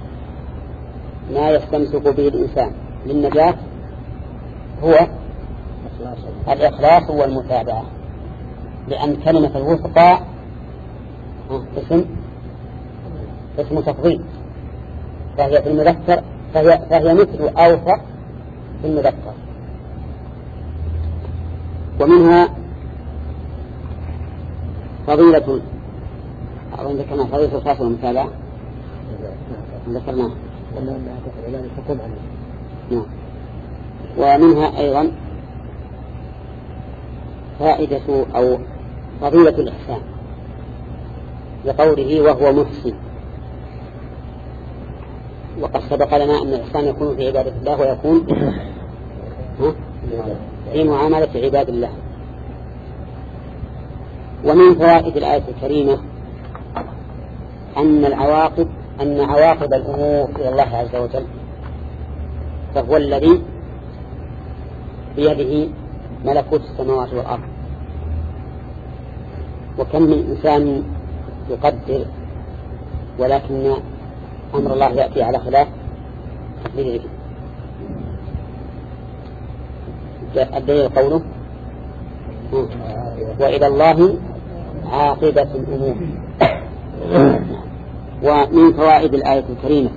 ما يستمسك به الإنسان للنجاة هو الإخلاص والمتابعة، لأن كلمة الوثقى اسم اسم تفضيل، فهي في المذكر فهي, فهي مثل أوثق في المذكر. ومنها فضيلة أظن ذكرنا فضيلة الإخلاص والمتابعة ذكرناها نعم. ومنها أيضا فائدة أو فضيلة الإحسان لقوله وهو محسن. وقد سبق لنا أن الإحسان يكون في عبادة الله ويكون في معاملة عباد الله. ومن فوائد الآية الكريمة أن العواقب أن عواقب الأمور إلى الله عز وجل، فهو الذي بيده ملكوت السماوات والأرض. وكم من إنسان يقدر ولكن أمر الله يأتي على خلاف تقديره. الدليل قوله وإلى الله عاقبة الأمور. ومن فوائد الآية الكريمة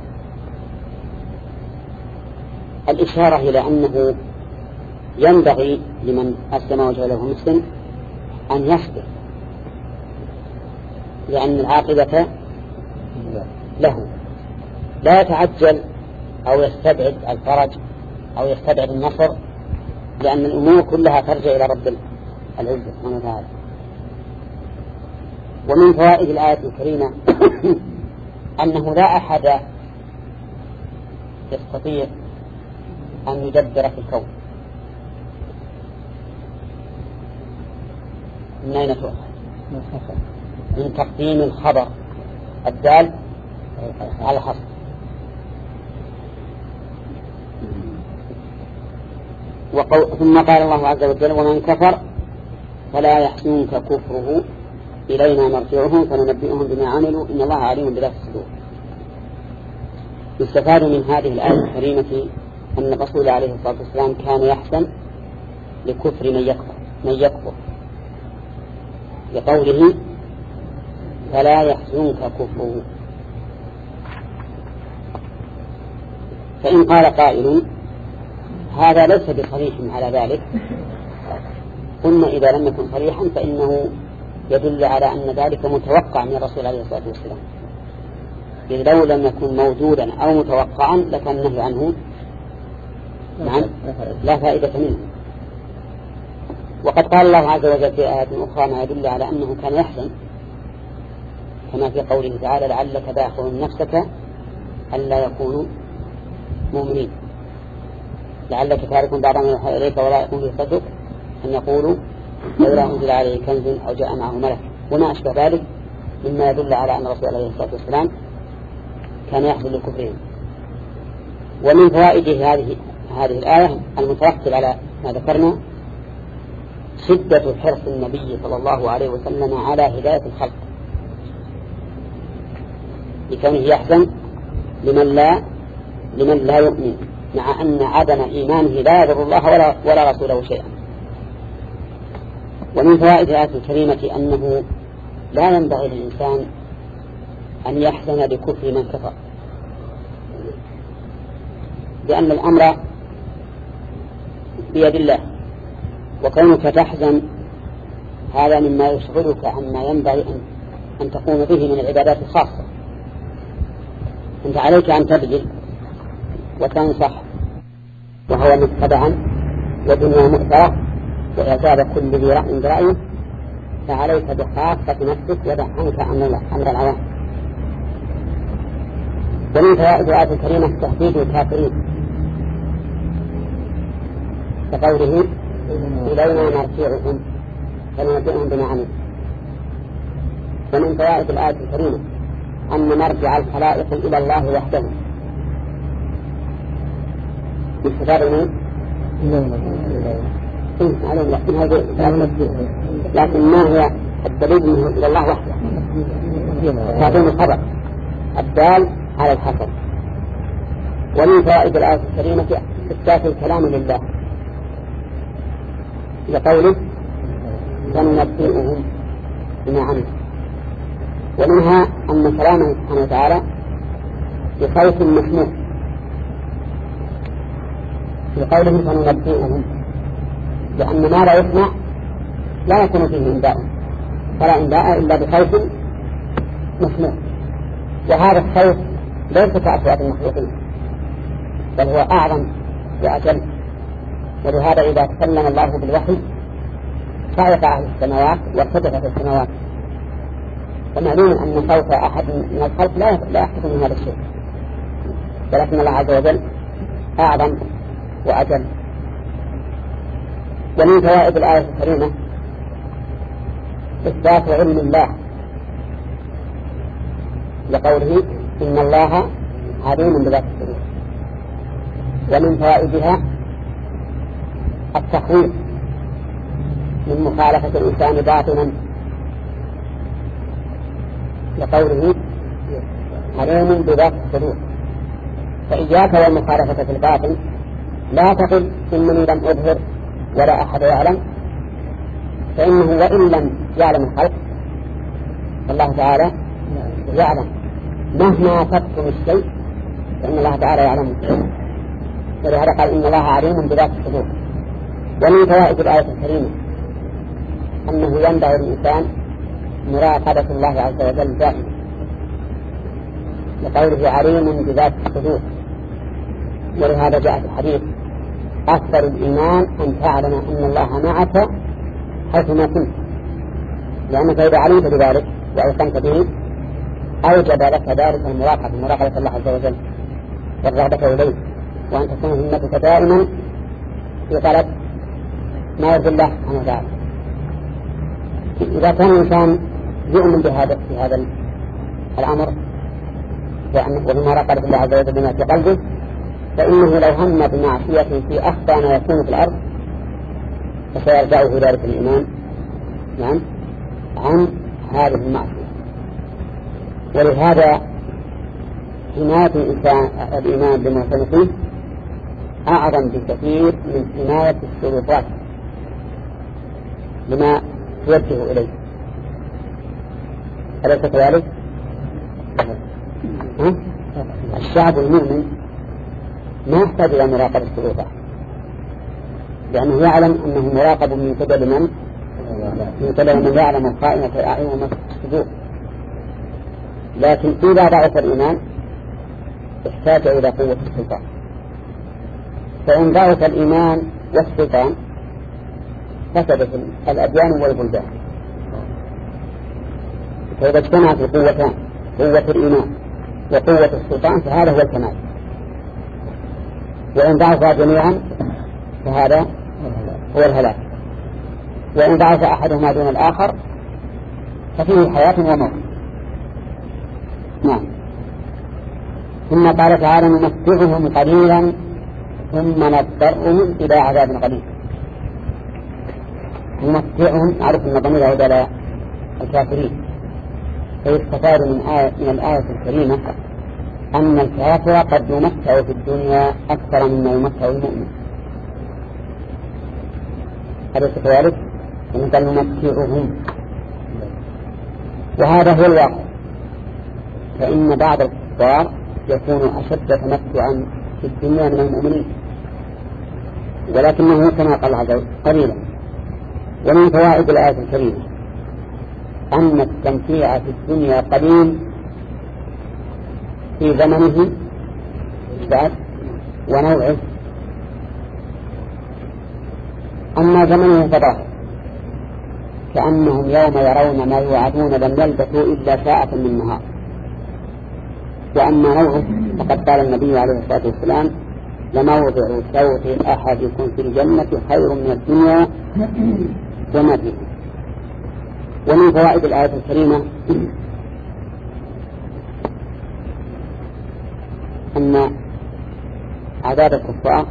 الإشارة إلى أنه ينبغي لمن أسلم وجهه له مسلم أن يصبر، لأن العاقبة له، لا يتعجل أو يستبعد الفرج أو يستبعد النصر، لأن الأمور كلها ترجع إلى رب العزة سبحانه وتعالى. ومن فوائد الآية الكريمة أنه لا أحد يستطيع أن يدبر في الكون. من أين تؤخذ؟ من تقديم الخبر الدال على الحصر. ثم قال الله عز وجل ومن كفر فلا يحزنك كفره إلينا مرجعهم فننبئهم بما عملوا إن الله عليم بذات الصدور. يستفاد من هذه الآية الكريمة أن الرسول عليه الصلاة والسلام كان يحزن لكفر من يكفر من يكفر لقوله فلا يحزنك كفره. فإن قال قائل هذا ليس بصريح على ذلك، قلنا إذا لم يكن صريحا فإنه يدل على أن ذلك متوقع من الرسول عليه الصلاة والسلام، إذ لو لم يكن موجودا أو متوقعا لكان النهي عنه نعم لا فائدة منه. وقد قال الله عز وجل في آيات أخرى ما يدل على أنه كان يحزن، كما في قوله تعالى لعلك باخع نفسك ألا يكونوا مؤمنين، لعلك تارك بعض ما يوحى إليك ولا يكون في صدق أن يقولوا لولا أنزل عليه كنز أو جاء معه ملك، وما أشبه ذلك مما يدل على أن الرسول عليه الصلاة والسلام كان يحزن لكفرهم. ومن فوائد هذه هذه الآية المترتب على ما ذكرنا شدة حرص النبي صلى الله عليه وسلم على هداية الخلق، لكونه يحزن لمن لا لمن لا يؤمن، مع أن عدم إيمانه لا يضر الله ولا, ولا رسوله شيئا. ومن فوائد الآية الكريمة أنه لا ينبغي للإنسان أن يحزن لكفر من كفر، لأن الأمر بيد الله، وكونك تحزن هذا مما يشغلك عما ينبغي أن, أن تقوم به من العبادات الخاصة. أنت عليك أن تبذل وتنصح وهو متبعا ودنيا مؤثرة وإعجاب كل ذي رأي برأيه، فعليك بخاصة نفسك ودع عنك أمر العوام. ومن فوائد الآية الكريمة تهديد الكافرين كقوله إلينا مرجعهم فننبئهم بما عملوا. ومن فوائد الآية الكريمة أن مرجع الخلائق إلى الله وحده باستفادة لكن ما هي الدليل منه إلى الله وحده؟ تعظيم الخبر الدال على الحسن. ومن فوائد الآية الكريمة إثبات الكلام لله لقوله وننبئهم بما عملوا. ومنها أن كلامه سبحانه وتعالى بخوف محمود لقوله فننبئهم، لأن ما لا يسمع لا يكون فيه إنباء، فلا إنباء إلا بخوف محمود. وهذا الخوف ليس كأصوات المخلوقين بل هو أعظم وأجل. ولهذا إذا تكلم الله بالوحي صعق أهل السماوات وارتجفت السماوات. ومعلوم أن خوف أحد من الخلق لا لا يحدث من هذا الشيء، ولكن الله عز وجل أعظم وأجل. ومن فوائد الآية الكريمة إثبات علم الله لقوله إن الله عليم بذات الصدور. ومن فوائدها التخويف من مخالفة الإنسان باطنا لقوله عليم بذات الصدور. فإياك والمخالفة في الباطن، لا تقل إنني لم أظهر ولا أحد يعلم، فإنه وإن لم يعلم الخلق الله تعالى يعلم. مهما تكتم الشيء فإن الله تعالى يعلم. ولهذا قال إن الله عليم بذات الصدور. ومن فوائد الآية الكريمة أنه ينبغي للإنسان مراقبة الله عز وجل دائما لقوله عليم بذات الصدور. ولهذا جاء في الحديث أكثر الإيمان أن تعلم أن الله معك حيثما كنت، لأنك إذا علمت بذلك وأيقنت به أوجب لك ذلك المراقبة مراقبة الله عز وجل والرغبة إليه، وأن تكون همتك دائما في طلب ما يرضي الله سبحانه وتعالى. إذا كان الإنسان يؤمن بهذا في هذا الأمر وبمراقبة الله عز وجل بما في قلبه، فإنه لو هم بمعصية في أخطأ ما يكون في الأرض فسيرجعه ذلك الإيمان نعم عن هذه المعصية. ولهذا حماية الإنسان الإيمان بمعصيته أعظم بكثير من حماية السلطات لما توجه إليه. أليس كذلك؟ الشعب المؤمن ما يحتاج إلى مراقبة السلطات، لأنه يعلم أنه مراقب من قبل من من قبل من يعلم الخائنة الأعين وما الصدور. لكن إذا ضعف الإيمان احتاج إلى قوة السلطان، فإن ضعف الإيمان والسلطان فسدت الأديان والبلدان. فإذا اجتمعت القوتان قوة الإيمان وقوة السلطان فهذا هو الكمال. وإن ضعفا جميعا فهذا هو الهلاك. وإن ضعف أحدهما دون الآخر ففيه حياة وموت. نعم. ثم قال تعالى نمتعهم قليلا ثم نضطرهم إلى عذاب قليل. نمتعهم أعرف أن ضمير إلى الكافرين، فيستفاد من, آية من الآية الكريمة أن الكافر قد يمتع في الدنيا أكثر مما يمتع المؤمن. أليس كذلك؟ قال نمتعهم، وهذا هو الواقع، فإن بعض الكفار يكون أشد تمتعا في الدنيا من المؤمنين، ولكنه كما قال عز وجل قليلا. ومن فوائد الآية الكريمة أن التمتيع في الدنيا قليل في زمنه بعد ونوعه، أما زمنه فظاهر، كأنهم يوم يرون ما يوعدون لم يلبثوا إلا ساعة من النهار. وأما نوعه فقد قال النبي عليه الصلاة والسلام لموضع سوط أحدكم في الجنة خير من الدنيا وما فيها. ومن فوائد الآية الكريمة أن عذاب الكفار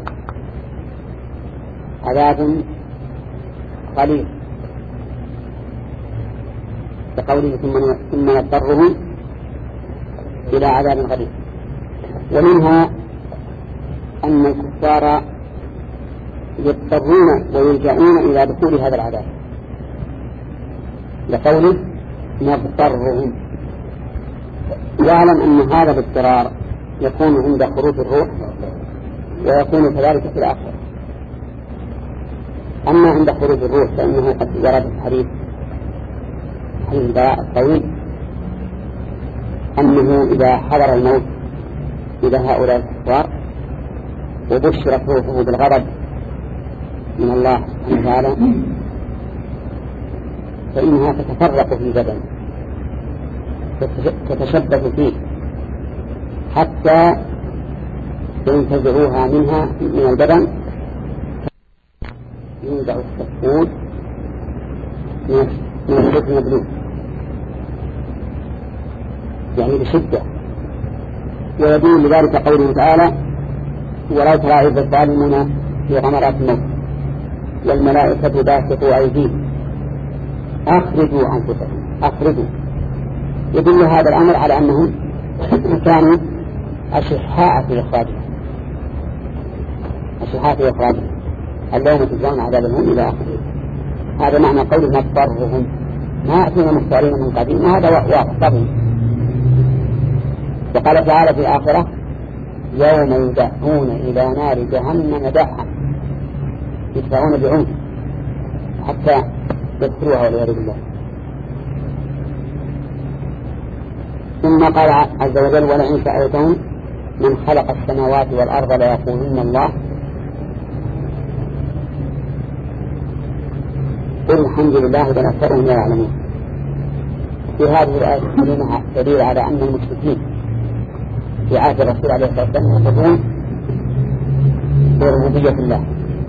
عذاب قليل، بقوله ثم نضطرهم إلى عذاب قليل. ومنها أن الكفار يضطرون ويلجؤون إلى دخول هذا العذاب، لقوله نضطرهم. واعلم أن هذا الاضطرار يكون عند خروج الروح ويكون كذلك في الآخرة. أما عند خروج الروح فإنه قد ورد الحديث حديث البراء الطويل أنه إذا حضر الموت إلى هؤلاء الكفار وبشرت روحه بالغضب من الله سبحانه وتعالى فإنها تتفرق في بدن، تتشبث فيه حتى ينتزعوها منها من البدن، ينزع السفود من الجسم المبلول يعني بشدة. ويدين لذلك قوله تعالى ولو ترى إذ الظالمون في غمرات الموت والملائكة باسطوا أيديهم أخرجوا أنفسكم أخرجوا. يدل هذا الأمر على أنهم كانوا أشحاء في إخراجهم أشحاء في إخراجهم اليوم تجزون عذاب الهون إلى آخره. هذا معنى قول نضطرهم، ما أتينا مختارين من قديم، هذا واقع طبيعي. وقال تعالى في الآخرة يوم يدعون إلى نار جهنم دعا، يدفعون بعنف حتى يدخلوها والعياذ بالله. ثم قال عز وجل ولئن سألتهم من خلق السماوات والأرض ليقولن الله قل الحمد لله بل أكثرهم لا يعلمون. في هذه الآية الكريمة دليل على أن المشركين في عهد الرسول عليه الصلاة والسلام يقولون بربوبية الله،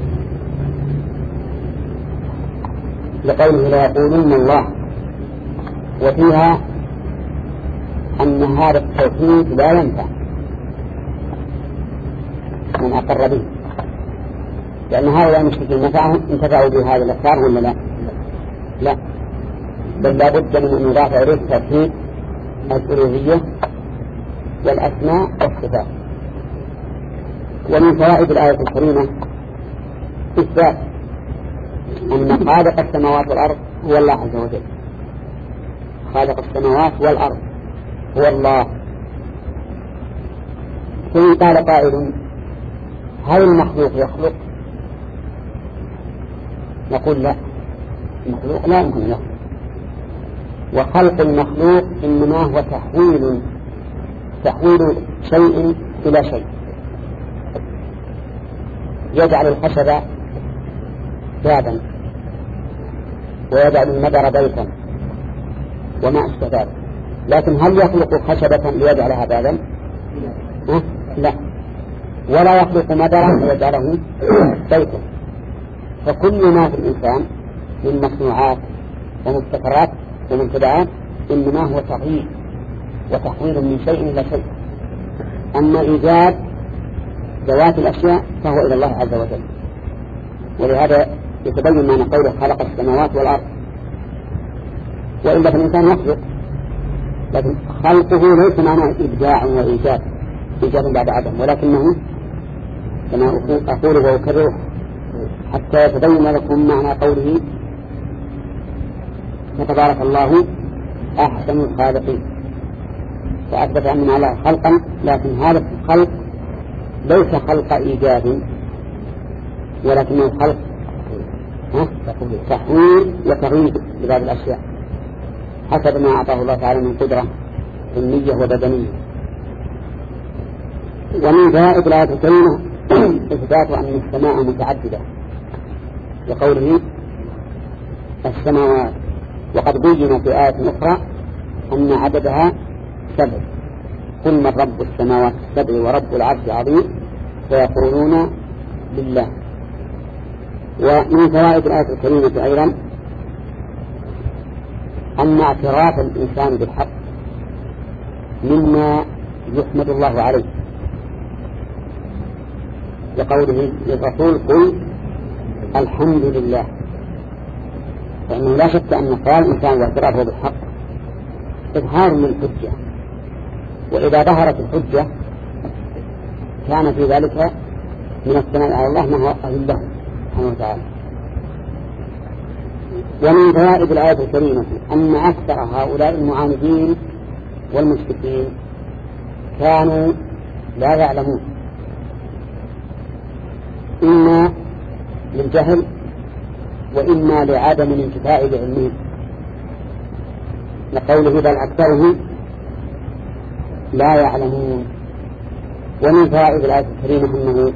لقوله ليقولن الله، وفيها أن هذا التوحيد لا ينفع من أقر به، لأن هؤلاء المشركين نفعهم انتفعوا بهذا الأقرار ولا لا؟ لا، بل لا بد من أن يضاف إليه توحيد الألوهية والأسماء والصفات. ومن فوائد الآية الكريمة إثبات أن خالق السماوات والأرض هو الله عز وجل، خالق السماوات والأرض هو الله. ثم قال قائل هل المخلوق يخلق؟ نقول لا، المخلوق لا يمكن يخلق، وخلق المخلوق إنما هو تحويل تحويل شيء إلى شيء. يجعل الخشب بابا ويجعل المدر بيتا وما أشبه ذلك، لكن هل يخلق خشبة ليجعلها بابا؟ أه؟ لا، ولا يخلق مدرا ليجعله بيتا. فكل ما في الإنسان من مصنوعات ومبتكرات ومنتدعات إنما هو تغيير وتحويل من شيء إلى شيء. أما إيجاد ذوات الأشياء فهو إلى الله عز وجل. ولهذا يتبين معنى قوله خلق السماوات والأرض. وإلا فالإنسان يخلق، لكن خلقه ليس معناه إبداع وإيجاد إيجاد بعد عدم، ولكنه كما أقول وأكرره حتى يتبين لكم معنى قوله فتبارك الله أحسن الخالقين، فأثبت أن الله خلقا، لكن هذا الخلق ليس خلق إيجاد ولكنه خلق تحويل وتغيير لبعض الأشياء حسب ما أعطاه الله تعالى من قدرة علمية وبدنية. ومن فوائد الآية الكريمة إثبات أن السماء متعددة لقوله السماوات، وقد بين في آية أخرى أن عددها سبع، قل من رب السماوات السبع ورب العرش العظيم فيقولون لله. ومن فوائد الآية الكريمة أيضا أن اعتراف الإنسان بالحق مما يحمد الله عليه، لقوله للرسول قل الحمد لله، فإنه لا شك أن قال الإنسان واعترافه بالحق إظهار للحجة، وإذا ظهرت الحجة كان في ذلك من الثناء على الله ما هو أهل له سبحانه وتعالى. ومن فوائد الآية الكريمة أن أكثر هؤلاء المعاندين والمشركين كانوا لا يعلمون، إما للجهل وإما لعدم الانتفاع بعلمهم، لقوله بل أكثرهم لا يعلمون. ومن فوائد الآية الكريمة أنه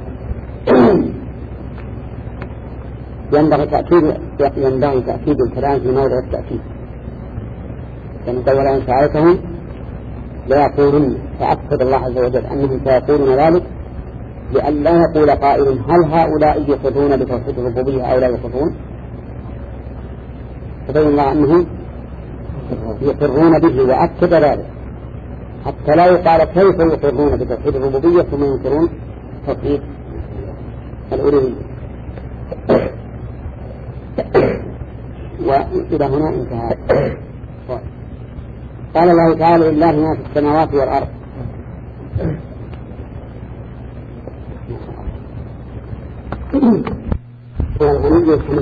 ينبغي تأكيد ينبغي تأكيد الكلام في موضع التأكيد، لأن قول أن سألتهم لا يقولون، فأكد الله عز وجل أنهم سيقولون ذلك لأن لا يقول قائل هل هؤلاء يقرون بتوحيد الربوبية أو لا يقرون، فبين الله أنهم يقرون به وأكد ذلك حتى لا يقال كيف يقرون بتوحيد الربوبية ثم ينكرون توحيد الألوهية. وإلى هنا انتهى. قال الله تعالى لله ما في السماوات والأرض. هو الغني الحميد.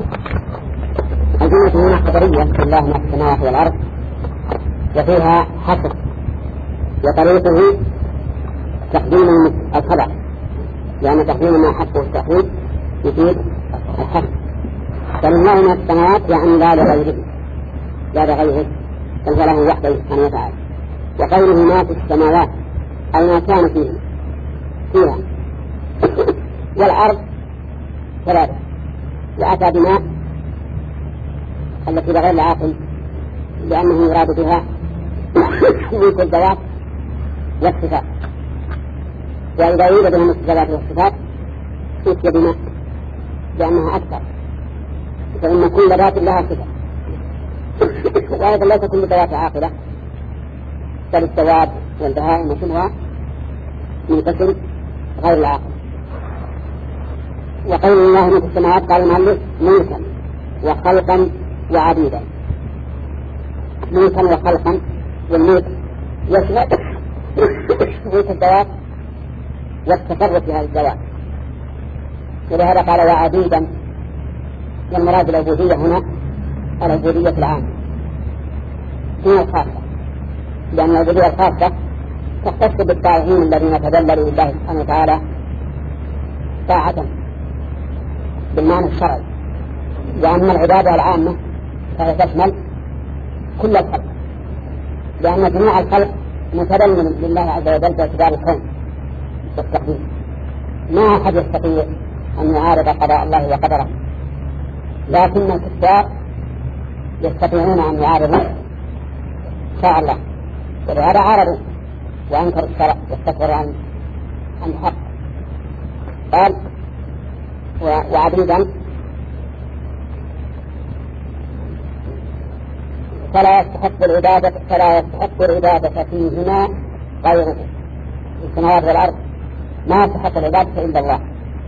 الجملة هنا خبرية لله ما في السماوات والأرض، وفيها حصر، وطريقه تقديم الخبر، لأن تقديم ما حقه التحويل يفيد الحصر. فلله ما في السماوات يعني لا لغيره، لا لغيره بل هو له وحده سبحانه وتعالى. وقوله ما في السماوات أي ما كان فيه فيها والأرض ثلاثة، وأتى بما التي بغير العاقل لأنه يراد بها ملك الذوات والصفات، وإذا يوجد بهم الذوات والصفات أتي بما لأنها أكثر، فإن كل ذات لها صفة، وأيضا ليس كل ذوات عاقلة، بل الدواب والبهائم وشبهها من قسم غير العاقل. وقول الله من السماوات قال المؤلف ملكا وخلقا وعبيدا. ملكا وخلقا، والملك يشمل ملك الذوات والتصرف في هذه الذوات، ولهذا قال وعبيدا، والمراد العبودية هنا العبودية العامة هي الخاصة، لأن العبودية الخاصة تختص بالطاعين الذين تذللوا لله سبحانه وتعالى طاعة بالمعنى الشرعي، وأما العبادة العامة فهي تشمل كل الخلق، لأن جميع الخلق متذلل لله عز وجل باعتبار الكون والتقدير، ما أحد يستطيع أن يعارض قضاء الله وقدره، لكن الكفار يستطيعون أن يعارضوا شاء الله، ولهذا عارضوا وأنكروا الشرع واستكبروا عن عن الحق. قال وعبيدا فلا يستحق العبادة فلا يستحق العبادة فيهما غيره، السماوات والأرض ما يستحق العبادة إلا الله،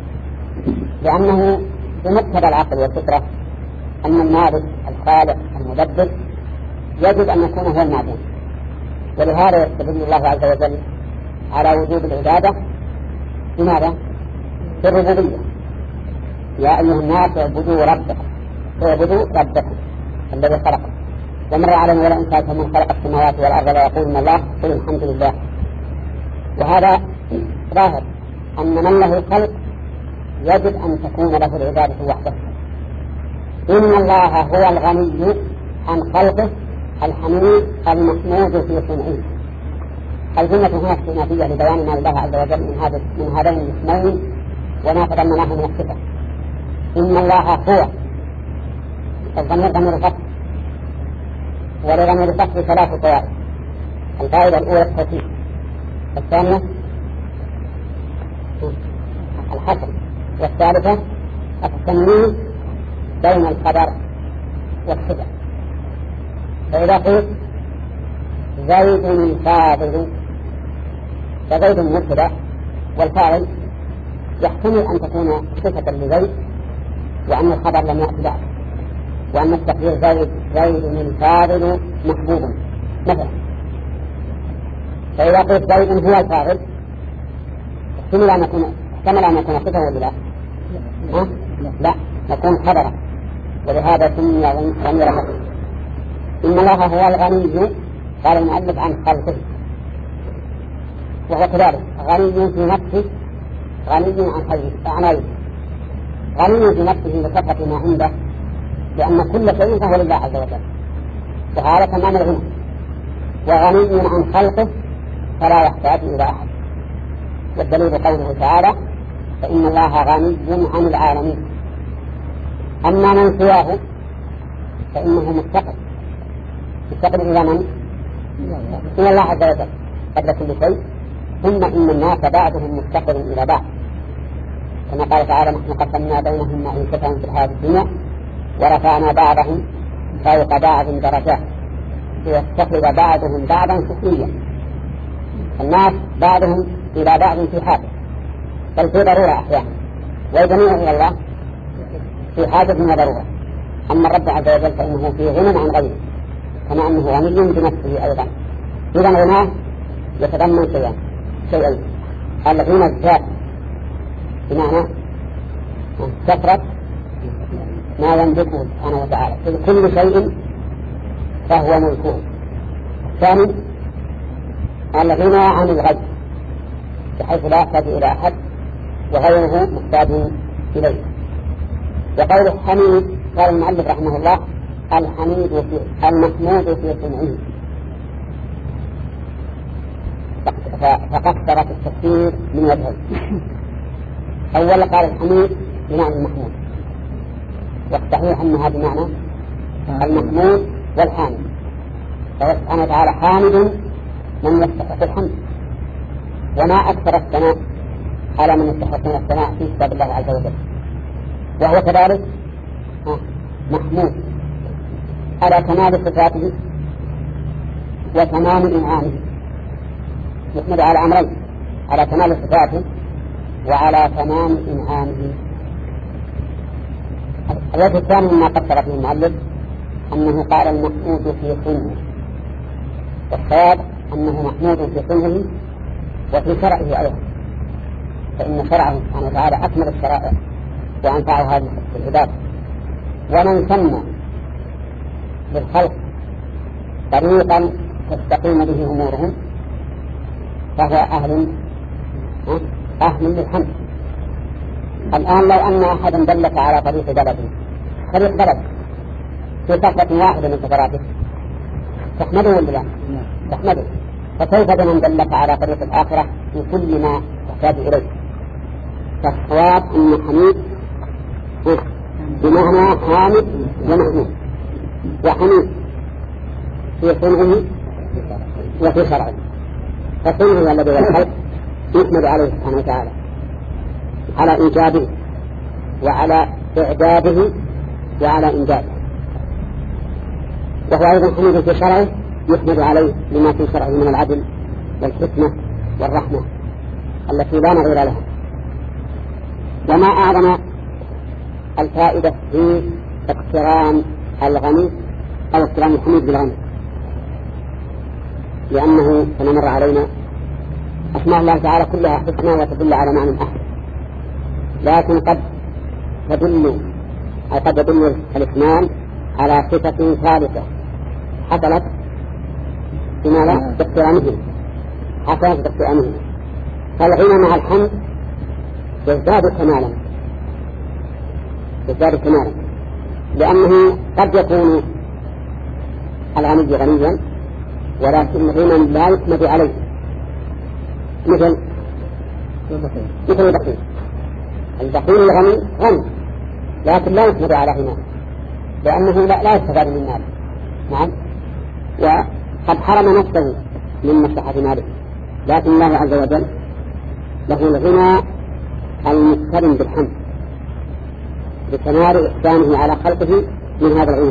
لأنه بمقتضى العقل والفطرة أن المالك الخالق المدبر يجب أن يكون هو المعبود، ولهذا يستدل الله عز وجل على وجوب العبادة بماذا؟ في الربوبية. يا أيها الناس اعبدوا ربكم اعبدوا ربكم الذي خلقكم. ومر علينا ولئن سألتم من خلق السماوات والأرض ليقولن الله قل الحمد لله. وهذا ظاهر أن من له خلق يجب أن تكون له العبادة وحده. إن الله هو الغني عن خلقه الحميد المحمود في صنعه. الجملة هنا استئنافية لبيان ما لله عز وجل من هذا من هذين الاسمين وما تضمناه من الصفة. إن الله هو الضمير ضمير الفصل، ولضمير الفصل ثلاث قواعد. القاعدة الأولى التوكيد، الثانية الحصر، والثالثة التمييز بين الخبر والصفة. فإذا قلت زيد الفاضل فزيد مبتدأ والفاعل يحتمل أن تكون صفة لزيد وأن الخبر لم يأتي بعد، وأن التقدير زيد زيد الفاضل محبوب مثلا. فإذا قلت زيد هو الفاضل احتمل أن يكون احتمل أن يكون صفة ولا لا؟ ها؟ لا، يكون خبرا، ولهذا سمي ضمير فصل. إن الله هو الغني قال المؤلف عن خلقه، وهو كذلك غني في نفسه غني عن خلقه عن غيره. غني في نفسه بكثرة ما عنده، لأن كل شيء فهو لله عز وجل، وهذا تمام الغنى. وغني عن خلقه فلا يحتاج إلى أحد، والدليل قوله تعالى فإن الله غني عن العالمين. أما من سواه فإنه مستقل مستقل إلى من؟ إلى الله عز وجل قبل كل شيء، ثم إن الناس بعضهم مستقل إلى بعض، كما قال تعالى نحن قسمنا بينهم معيشتهم في الحياة الدنيا ورفعنا بعضهم فوق بعض درجات ليتخذ بعضهم بعضا سخريا. الناس بعضهم إلى بعض في حاجة، بل في ضرورة أحيانا، والجميع إلى الله في حاجة من ضرورة. أما الرب عز وجل فإنه في غنى عن غيره، كما أنه غني بنفسه أيضا. إذا غناه يتضمن شيئين شيئين الغنى الذات بمعنى كثرة ما يملكه سبحانه وتعالى في كل شيء فهو ملكه. الثاني الغنى عن الغير بحيث لا يحتاج إلى أحد وغيره محتاج إليه. وقول الحميد قال المؤلف رحمه الله الحميد في المحمود في صنعه، فقصرت التفسير من وجهه. أولا قال الحميد بمعنى المحمود، والصحيح أنها بمعنى المحمود والحامد، فهو سبحانه وتعالى حامد من يستحق الحمد، وما أكثر الثناء على من يستحقون الثناء في كتاب الله عز وجل. وهو كذلك محمود على كمال صفاته وتمام إنعامه، يحمد على أمرين، على كمال صفاته وعلى تمام إنعامه. الوجه الثاني مما قصر فيه المؤلف أنه قال المحمود في صنعه، والصواب أنه محمود في صنعه وفي شرعه أيضا، فإن شرعه سبحانه وتعالى أكمل الشرائع وأنفعها للعباد. ومن سمى للخلق طريقا تستقيم به أمورهم فهو أهل أهل للحمد. الآن لو أن أحدا دلك على طريق بلده طريق بلد في صفة واحدة من سفراته تحمده ولا لا؟ تحمده. فكيف بمن دلك على طريق الآخرة في كل ما تحتاج إليه؟ فالصواب أن حميد بمعنى حامد ومحمود، وحميد في صنعه وفي شرعه. فصنعه الذي هو الخلق يحمد عليه سبحانه وتعالى على إيجابه وعلى إعداده وعلى إنجازه، وهو أيضا حميد في شرعه يحمد عليه لما في شرعه من العدل والحكمة والرحمة التي لا نظير لها. وما أعظم الفائدة في اقتران الغني أو اقتران الحميد بالغني، لأنه كما مر علينا أسماء الله تعالى كلها حسنى وتدل على معنى أحد، لكن قد تدل أو قد يدل الاسمان على صفة ثالثة حصلت بما لا باقترانه، حصلت باقترانه. فالغنى مع الحمد يزداد كمالا، يزداد كمالا، لأنه قد يكون الغني غنيا ولكن غنى لا يثمد عليه، مثل مثل البخيل. البخيل الغني غني لكن لا يثمد على غنى لأنه لا, لا يستفاد من ماله. نعم، وقد حرم نفسه من مصلحة ماله، لكن الله عز وجل له الغنى المقترن بالحمد بكمال إحسانه على خلقه من هذا الغنى.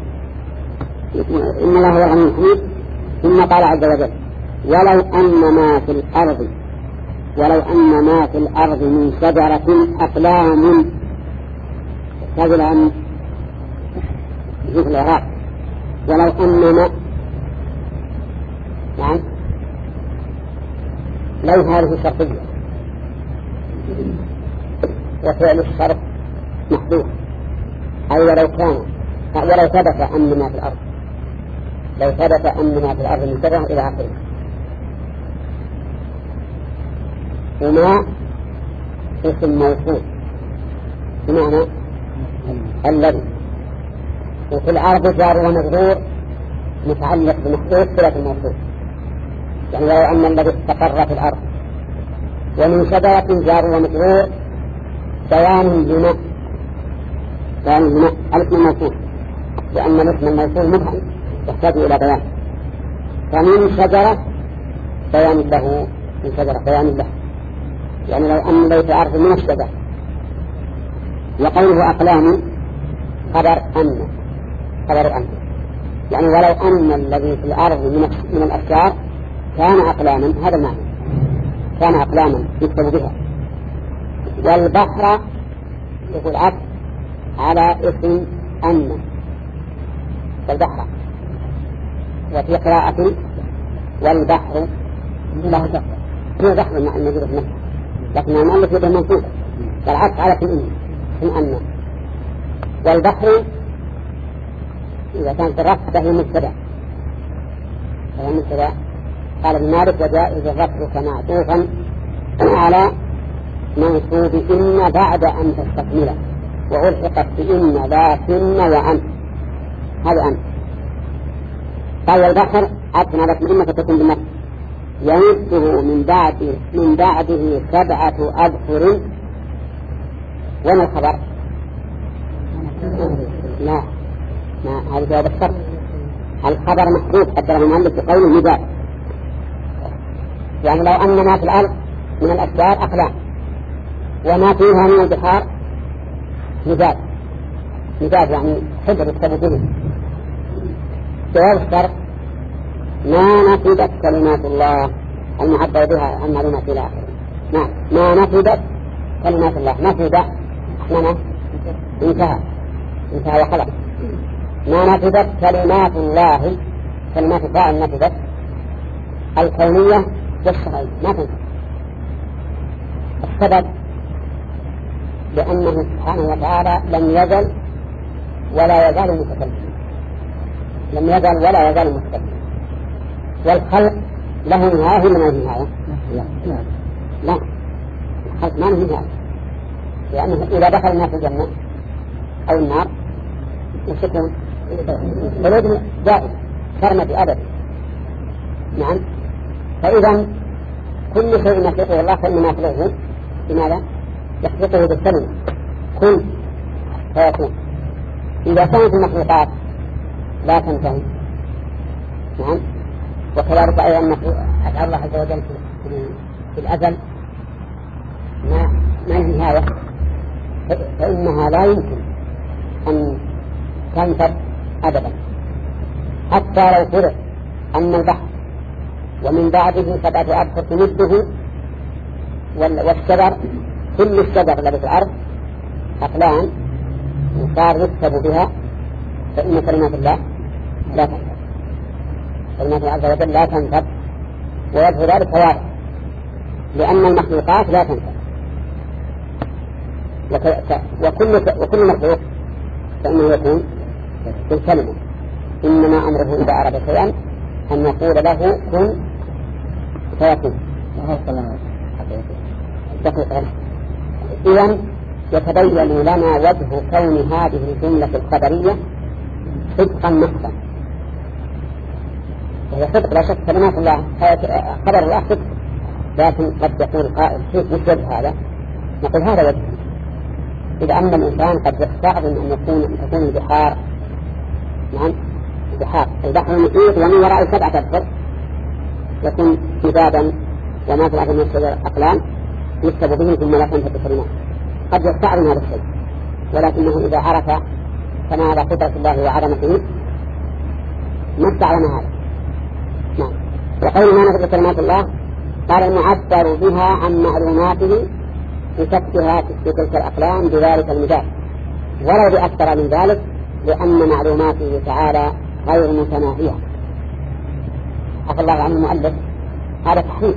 إن الله هو الغني الحميد. ثم قال عز وجل ولو أن ما في الأرض ولو أن ما في الأرض من شجرة أقلام تجل عن في العراق ولو أن ما نعم لو هذه شرطية وفعل الشرط محدود، أي ولو كان ولو ثبت أن ما في الأرض لو ثبت أن ما في الأرض من شجرة إلى آخره. وما اسم موصول بمعنى الذي، وفي الأرض جار ومجرور متعلق بمحدود صلة الموصول، يعني لو أن الذي استقر في الأرض. ومن شجرة جار ومجرور بيان لما بيان لما الاسم الموصول، لأن الاسم الموصول مبهم يحتاج إلى بيان. فمن شجرة بيان له، من شجرة بيان له، يعني لو أن الذي في الأرض من الشجرة. وقوله أقلام خبر أن خبر أن يعني ولو أن الذي في الأرض من من الأشجار كان أقلاما، هذا المعنى، كان أقلاما يكتب بها. والبحر يقول عبد على اسم أن والبحر، وفي قراءة والبحر له بحر هو بحر مع الموجود في مكة، لكن المؤلف يده منصوب والعكس على اسم اسم أن. والبحر إذا كان في الرفع فهي مبتدأ، فهي مبتدأ. قال ابن مالك وجائز الرفع معطوفا على منصوب إن بعد أن تستكمله، وألحقت بإن لكن وأن، هذا أن. قال البحر عطفا على إن فتكون بالنفس يمده من بعد من بعده سبعة أبحر. وما الخبر؟ لا ما هذا جواب الشرط. الخبر محدود قدره المؤلف بقوله نداء، يعني لو أن ما في الأرض من الأشجار أقلام وما فيها من البحار نداء، نداء يعني حجر يكتب به. جواب الشرط ما نفذت كلمات الله المعبر بها عن معلومات إلى آخره. نعم ما نفذت كلمات الله، نفذ احنا انتهى انتهى وخلق. ما نفذت كلمات الله، كلمات الله نفذت الكونية والشرعية ما تنفذ. السبب لأنه سبحانه وتعالى لم يزل ولا يزال متكلم، لم يزل ولا يزال متكلم. والخلق له نهاية ولا ما له نهاية؟ لا لا الخلق ما له نهاية، لأنه إذا دخل الناس الجنة أو النار يسكون خلود دائم كرمة أبد. نعم، فإذا كل شيء يخلقه الله فإنما يخلقه بماذا؟ يخلقه بالكلمة كن فيكون. إذا كانت المخلوقات لا تنتهي، نعم، وكذلك أيضا أفعال الله عز وجل في الأزل ما ما نهاية، فإنها لا يمكن أن تنفذ أبدا. حتى لو فرض أن البحر ومن بعده سبعة أبحر تمده والشجر كل الشجر الذي في الأرض أقلام وصار يكتب بها، فإن كلمات الله لا تنفذ، كلمات الله عز وجل لا تنفذ، ويظهر ذلك واضح لأن المخلوقات لا تنفذ، وكل وكل مخلوق فإنه يكون بالكلمة، إنما أمره إذا أراد شيئا أن يقول له كن فيكون. إذن يتبين لنا وجه كون هذه الجملة الخبرية صدقا محضا، وهي صدق لا شك، كلمات الله خبر الله صدق، لكن قد يقول قائل كيف وجه هذا؟ نقول هذا وجه. إذا أن الإنسان قد يستعظم أن يكون تكون البحار، نعم البحار، البحر المحيط ومن وراء سبعة أبحر يكون كتابا وما في الأرض من الشجر أقلام يكتب به ثم لا تنفذ الكلمات، قد يستعظم هذا الشيء، ولكنه إذا عرف كمال قدرة الله وعظمته ما استعظم هذا. نعم. وقول ما نفذ كلمات الله قال المعبر بها عن معلوماته بكتبها في تلك الأقلام بذلك المجال، ولو بأكثر من ذلك، لأن معلوماته تعالى غير متناهية. عفى الله عن المؤلف، هذا تحريف.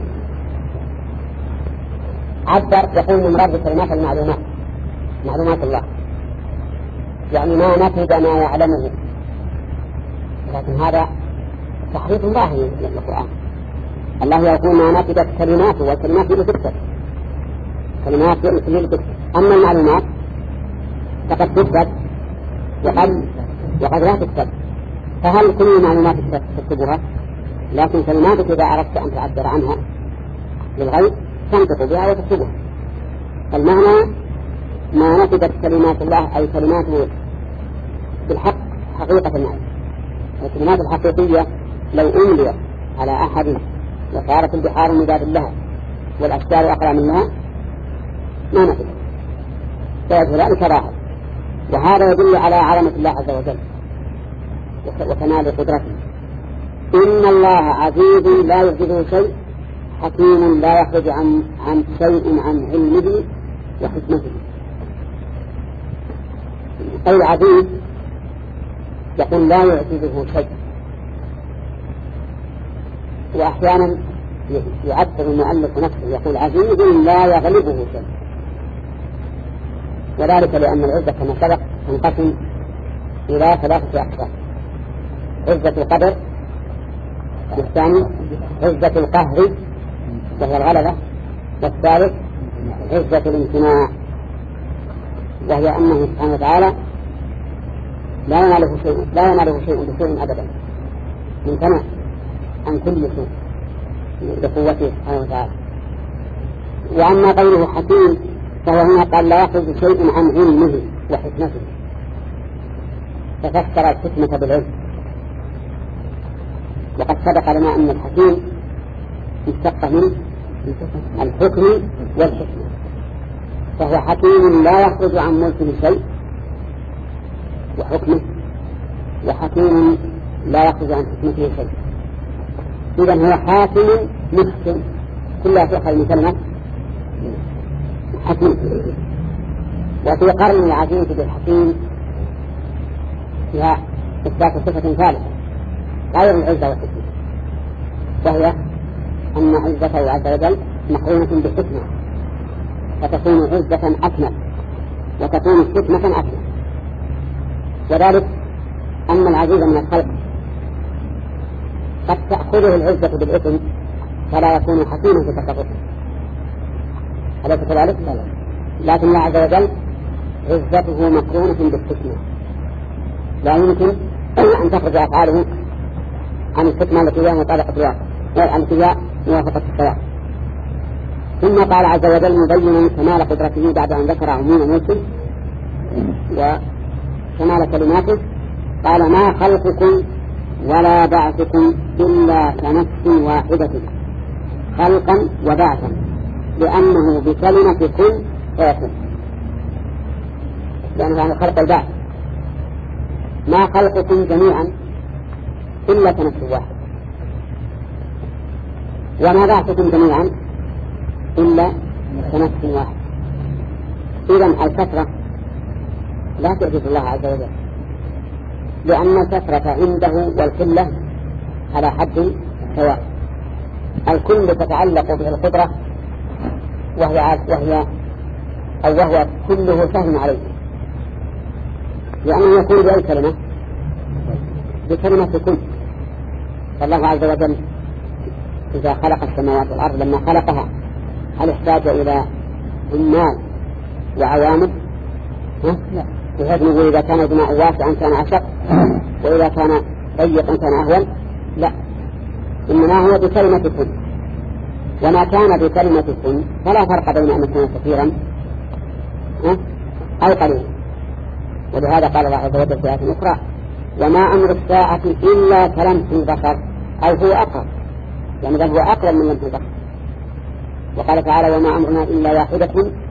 عبر يقول من مراد بكلمات المعلومات معلومات الله، يعني ما نفذ ما يعلمه، لكن هذا تحريف ظاهري للقرآن. الله يقول ما نفذت كلماته، والكلمات اللي تكتب كلمات اللي تكتب، أما المعلومات فقد تكتب وقد وقد لا تكتب، فهل كل المعلومات تكتبها؟ لكن كلماتك إذا أردت أن تعبر عنها للغيب تنطق بها وتكتبها. المعنى ما نفذت كلمات الله أي كلماته بالحق حقيقة المعنى. الكلمات الحقيقية لو أمليت على أحد وصارت البحار مداد لها والأشجار أقلام لها ما نفذت، فيجب ذلك ظاهر. وهذا يدل على عظمة الله عز وجل وكمال قدرته. إن الله عزيز لا يعجزه شيء، حكيم لا يخرج عن عن شيء عن علمه وحكمته. أي عزيز يقول لا يعجزه شيء، وأحيانا يعبر المؤلف نفسه يقول عزيز لا يغلبه شيء، وذلك لأن العزة كما سبق تنقسم إلى ثلاثة أقسام: عزة القدر، والثاني عزة القهر وهي الغلبة، والثالث عزة الامتناع وهي أنه سبحانه وتعالى لا يناله شيء لا يناله شيء بسوء أبدا، امتنع عن كل سوء بقوته سبحانه وتعالى. وأما قوله حكيم فهو هنا قال لا يخرج شيء عن علمه وحكمته، ففسر الحكمة بالعلم. وقد سبق لنا أن الحكيم مشتق من الحكم والحكمة، فهو حكيم لا يخرج عن ملكه شيء وحكمه، وحكيم لا يخرج عن حكمته شيء. إذن هو حاكم محكم، كلها تؤخذ من كلمة حكيم. وفي قرن العزيز بالحكيم فيها إثبات صفة ثالثة غير العزة والحكمة، وهي أن عزته عز وجل مقرونة بالحكمة، فتكون عزة أكمل وتكون حكمة أكمل. وذلك أن العزيز من الخلق قد تأخذه العزة بالإثم فلا يكون حكيما في تصرفه، أليس كذلك؟ لكن الله عز وجل عزته مقرونة بالحكمة، لا يمكن أن تخرج أفعاله عن الحكمة التي هي مطابقة الواقع التي هي موافقة السواء. ثم قال عز وجل مبينا كمال قدرته بعد أن ذكر عموم ملكه وكمال كلماته، قال ما خلقكم ولا بعثكم إلا كنفس واحدة خلقا وبعثا، لأنه بكلمة كن فيكون، لأنه عن خلق البعث. ما خلقكم جميعا إلا كنفس واحد، وما بعثكم جميعا إلا كنفس واحد. إذن الكثرة لا تعجز الله عز وجل، لأن الكثرة عنده والقلة على حد سواء. الكل تتعلق به القدرة، وهي وهي أو وهو كله سهل عليه، لأنه يكون بأي كلمة؟ بكلمة كل. فالله عز وجل إذا خلق السماوات والأرض لما خلقها هل احتاج إلى عمال وعوامل؟ بحيث نقول إذا كان الماء واسعا كان أشق، وإذا كان ضيقا كان أهون؟ لا، إنما هو بكلمة كن. وما كان بكلمة كن فلا فرق بين أن يكون كثيرا أو قليلا. ولهذا قال الله عز وجل في آية أخرى: وما أمر الساعة إلا كلمح البصر، أو هو أقرب، يعني بل هو أقرب من لمح البصر. وقال تعالى: وما أمرنا إلا واحدة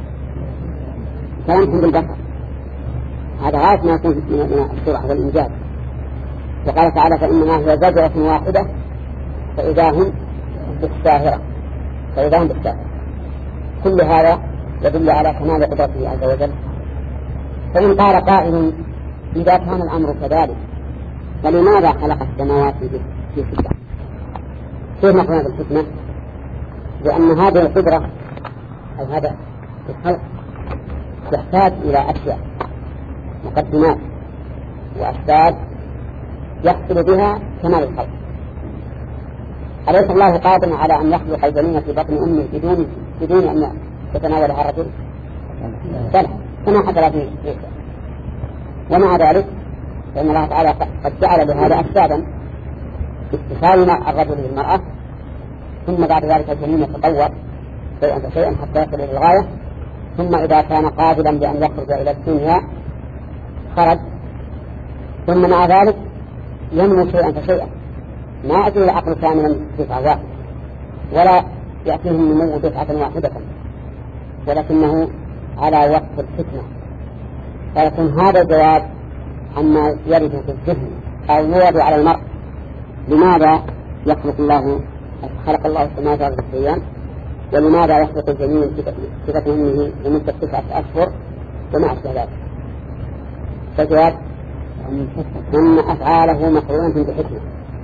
كلمح بالبصر. هذا غاية ما يكون من السرعة والإنجاز. وقال تعالى: فإنما هي زجرة واحدة فإذا هم بالساهرة، فإذا هم بالساهرة. كل هذا يدل على كمال قدرته عز وجل. فإن قال قائل: إذا كان الأمر كذلك فلماذا خلق السماوات في ستة؟ كيف نقول بالحكمة؟ لأن هذه القدرة أو هذا الخلق يحتاج إلى أشياء، مقدمات وأسباب يحصل بها كمال الخلق. أليس الله قادر على أن يخلق الجنين في بطن أمه بدون بدون أن يتناولها الرجل؟ بلى، كما حصل في عيسى. ومع ذلك فإن الله تعالى قد جعل لهذا أسبابا: اتصال الرجل بالمرأة، ثم بعد ذلك الجنين يتطور شيئا فشيئا حتى يصل إلى الغاية، ثم إذا كان قابلا بأن يخرج إلى الدنيا خرج، ثم مع ذلك ينمو شيئا فشيئا. ما أجل العقل كاملا دفعة واحدة، ولا يأتيه النمو دفعة واحدة، ولكنه على وقت الفتنة. فيكون هذا الجواب عما يرد في الذهن أو يورد على المرء: لماذا يخلق الله خلق الله السماوات والأرض في أيام، ولماذا يخلق الجنين في بطن أمه لمدة تسعة أشهر وما أشبه ذلك؟ فالجواب أن أفعاله مقرونة بحكمة،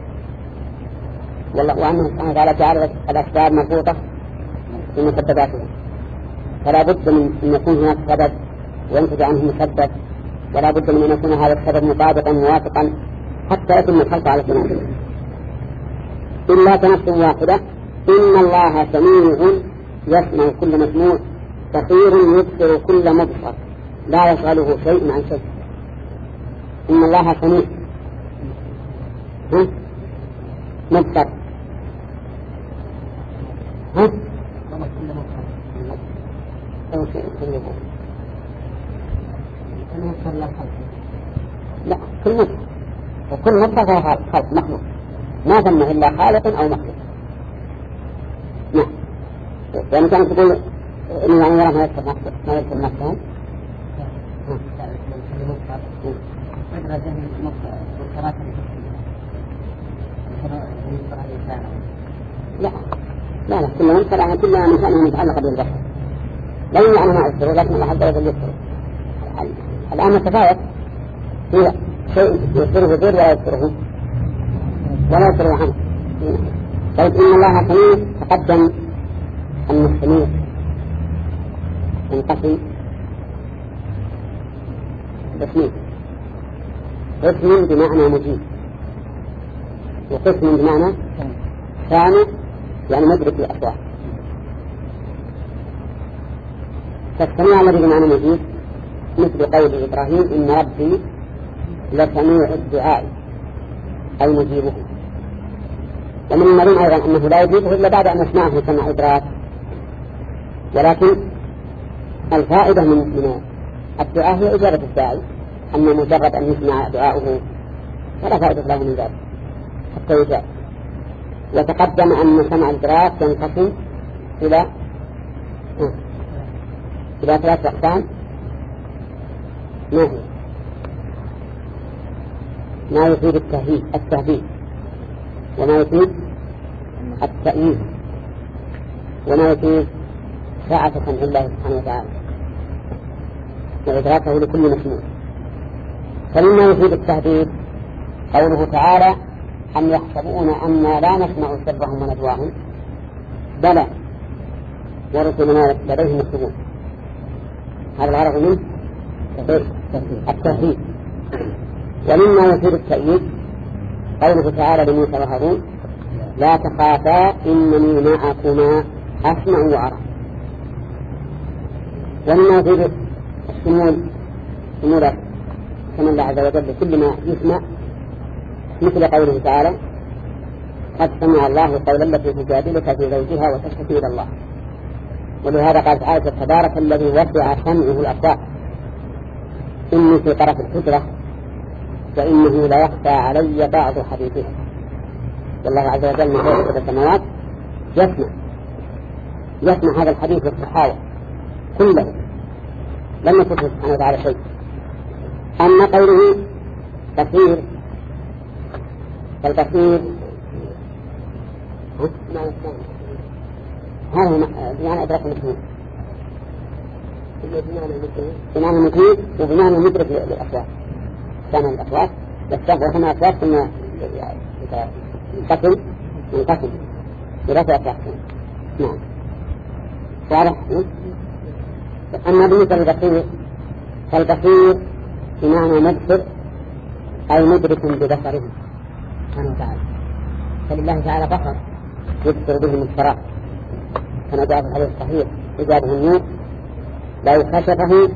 وأنه سبحانه وتعالى جعل الأسباب مربوطة بمسبباتها، فلا بد من أن يكون هناك سبب وينتج عنه مسبب، ولا بد من أن يكون هذا السبب مطابقا موافقا حتى يتم الخلق على التناسب. إلا كنفس واحدة. إن الله سميع يسمع كل مسموع، بصير يبصر كل مبصر، لا يشغله شيء عن شيء. إن الله سميع ها مبصر ها لا، كل مبصر، وكل مبصر فهو خلق مخلوق، ما ثم إلا خالق أو مخلوق. نعم، يعني كانت تقول إنه يعني يرى ما يذكر نفسه ما يذكر نفسه لا لا لا كل منكر يعني كل من شأنه متعلق بالبشر، لا يعني ما أذكره، لكن الله عز وجل يذكره. الآن نتفاوت في شيء يذكره غير ولا يذكره ولا يذكره عنه. طيب إن الله سميع، تقدم أن السميع ينقسم قسمين: قسم بمعنى مجيب، وقسم بمعنى سامع يعني مدرك الأصوات. فالسميع الذي بمعنى مجيب مثل قول إبراهيم: إن ربي لسميع الدعاء أي مجيبه. ومن المعلوم أيضا أنه لا يجيبه إلا بعد أن يسمعه سمع إدراك، ولكن الفائدة من من الدعاء هي إجابة الداعي، أما مجرد أن يسمع دعاؤه فلا فائدة له من ذلك حتى يجاب. وتقدم أن سمع الإدراك ينقسم إلى إلى ثلاث أقسام: ما هي؟ ما يفيد التهديد التهديد وما يفيد التأييد وما يفيد سعة عن الله سبحانه وتعالى وإدراكه لكل مسموع. فمما يفيد التهديد قوله تعالى أم يحسبون أنا لا نسمع سرهم ونجواهم بلى ورسلنا لديهم يكتبون. هذا الغرض منه التهديد. ومما يفيد التأييد قوله تعالى لموسى وهارون لا تخافا إنني معكما أسمع وأرى. ومما يفيد الشمول شمول كما الله عز وجل كل ما يسمع مثل قوله تعالى قد سمع الله قولا التي تجادلك في زوجها وتشتكي إلى الله. ولهذا قالت عائشة تبارك الذي وسع سمعه الأصوات إني في طرف الحجرة وإنه لا يخفى علي بعض حديثها. والله عز وجل من فوق السماوات يسمع يسمع هذا الحديث والصحاوة كله لم يكن سبحانه وتعالى شيء. أما قوله بصير فالبصير هذا بمعنى أدرك المسلمين بمعنى المسلمين وبمعنى المدرك للأصوات كان الأصوات يستغل وكما أصوات ثم ينقسم ينقسم ثلاثة أصوات. نعم واضح. أما بالنسبة للبصير فالبصير بمعنى مبصر أي مدرك ببصره سبحانه وتعالى. فلله تعالى بصر يبصر به المبصرات كما جاء في الحديث الصحيح إجابه النور لو كشفه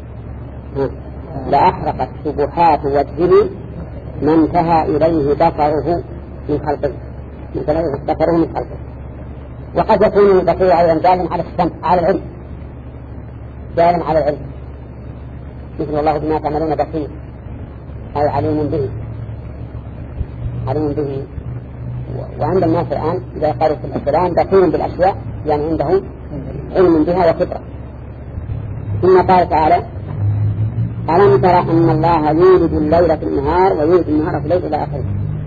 لأحرقت سبحات وجهه ما انتهى إليه بصره من خلقه من بصره من خلقه. وقد يكون البصير أيضا جالا على السمع على العلم جالا على العلم مثل الله بما تعملون بصير أي عليم به عليم به. وعند الناس الآن إذا قالوا في الأسلام بصير بالأشياء يعني عنده علم بها وفطرة. ثم قال تعالى ألم ترى أن الله يولد الليل في النهار ويولد النهار في الليل إلى آخره.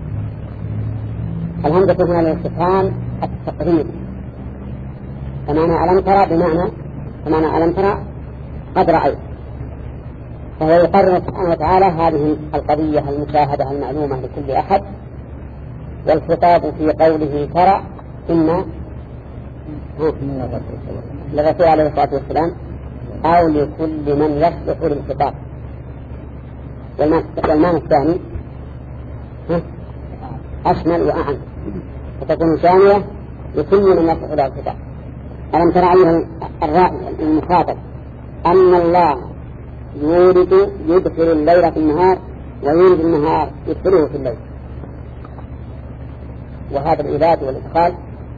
الهمزة هنا للاستفهام التقرير فمعنى ألم ترى بمعنى فمعنى ألم ترى قد رأيت. فهو يقرر سبحانه وتعالى هذه القضية المشاهدة المعلومة لكل أحد. والخطاب في قوله ترى إما للرسول عليه الصلاة والسلام أو لكل من يصلح للخطاب. والمعنى الثاني أشمل وأعم فتكون ثانية لكل من يصلح للخطاب. ألم ترى أيها الرأي المخاطب أن الله يولد يدخل الليل في النهار ويولد النهار يدخله في الليل. وهذا الإيلاد والإدخال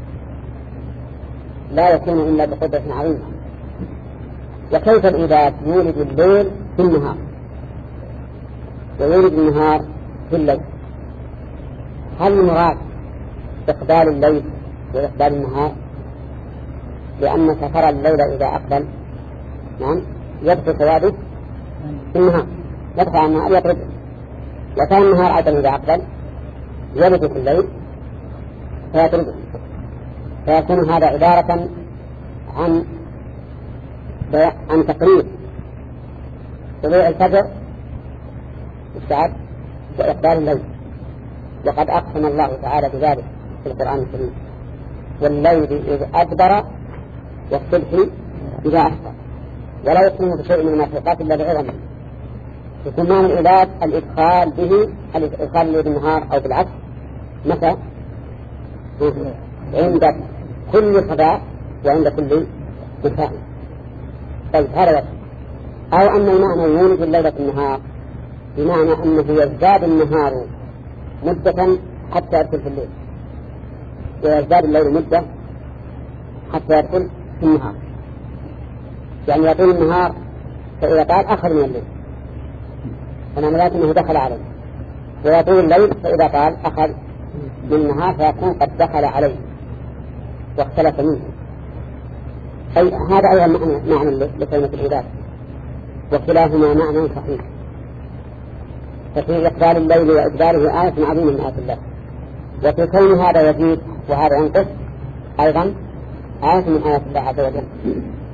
لا يكون إلا بقدرة عظيمة. وكيف الإيلاد يولد الليل في النهار ويولد النهار في الليل؟ هل المراد إقبال الليل وإقبال النهار لأنك ترى الليل إذا أقبل نعم يدخل سواده في النهار يدفع النهار يطرد وكان النهار أيضا إذا أقبل يلد في الليل فيطرد فيكون هذا عبارة عن عن تقريب طلوع الفجر الساعة وإقبال الليل. وقد أقسم الله تعالى بذلك في القرآن الكريم والليل إذ أدبر والصبح إذا أسفر ولا يقوم بشيء من المخلوقات إلا بعظمه. يكون معنى الإيلاد الإدخال به الإدخال الليل بالنهار أو بالعكس متى عند كل صباح وعند كل مساء. طيب هذا أو أن المعنى يولد الليلة في النهار بمعنى أنه يزداد النهار مدة حتى يدخل في الليل ويزداد الليل مدة حتى يدخل في النهار. يعني يطول النهار فإذا قال أخر من الليل فمعنى ذلك أنه دخل عليه ويطول الليل فإذا قال أخر من النهار فيكون قد دخل عليه واختلف منه. أي هذا أيضا معنى معنى لكلمة العباد وكلاهما معنى صحيح. ففي إقبال الليل وإدباره آية عظيمة من آيات الله وفي كون هذا يزيد وهذا ينقص أيضا آية من آيات الله عز وجل.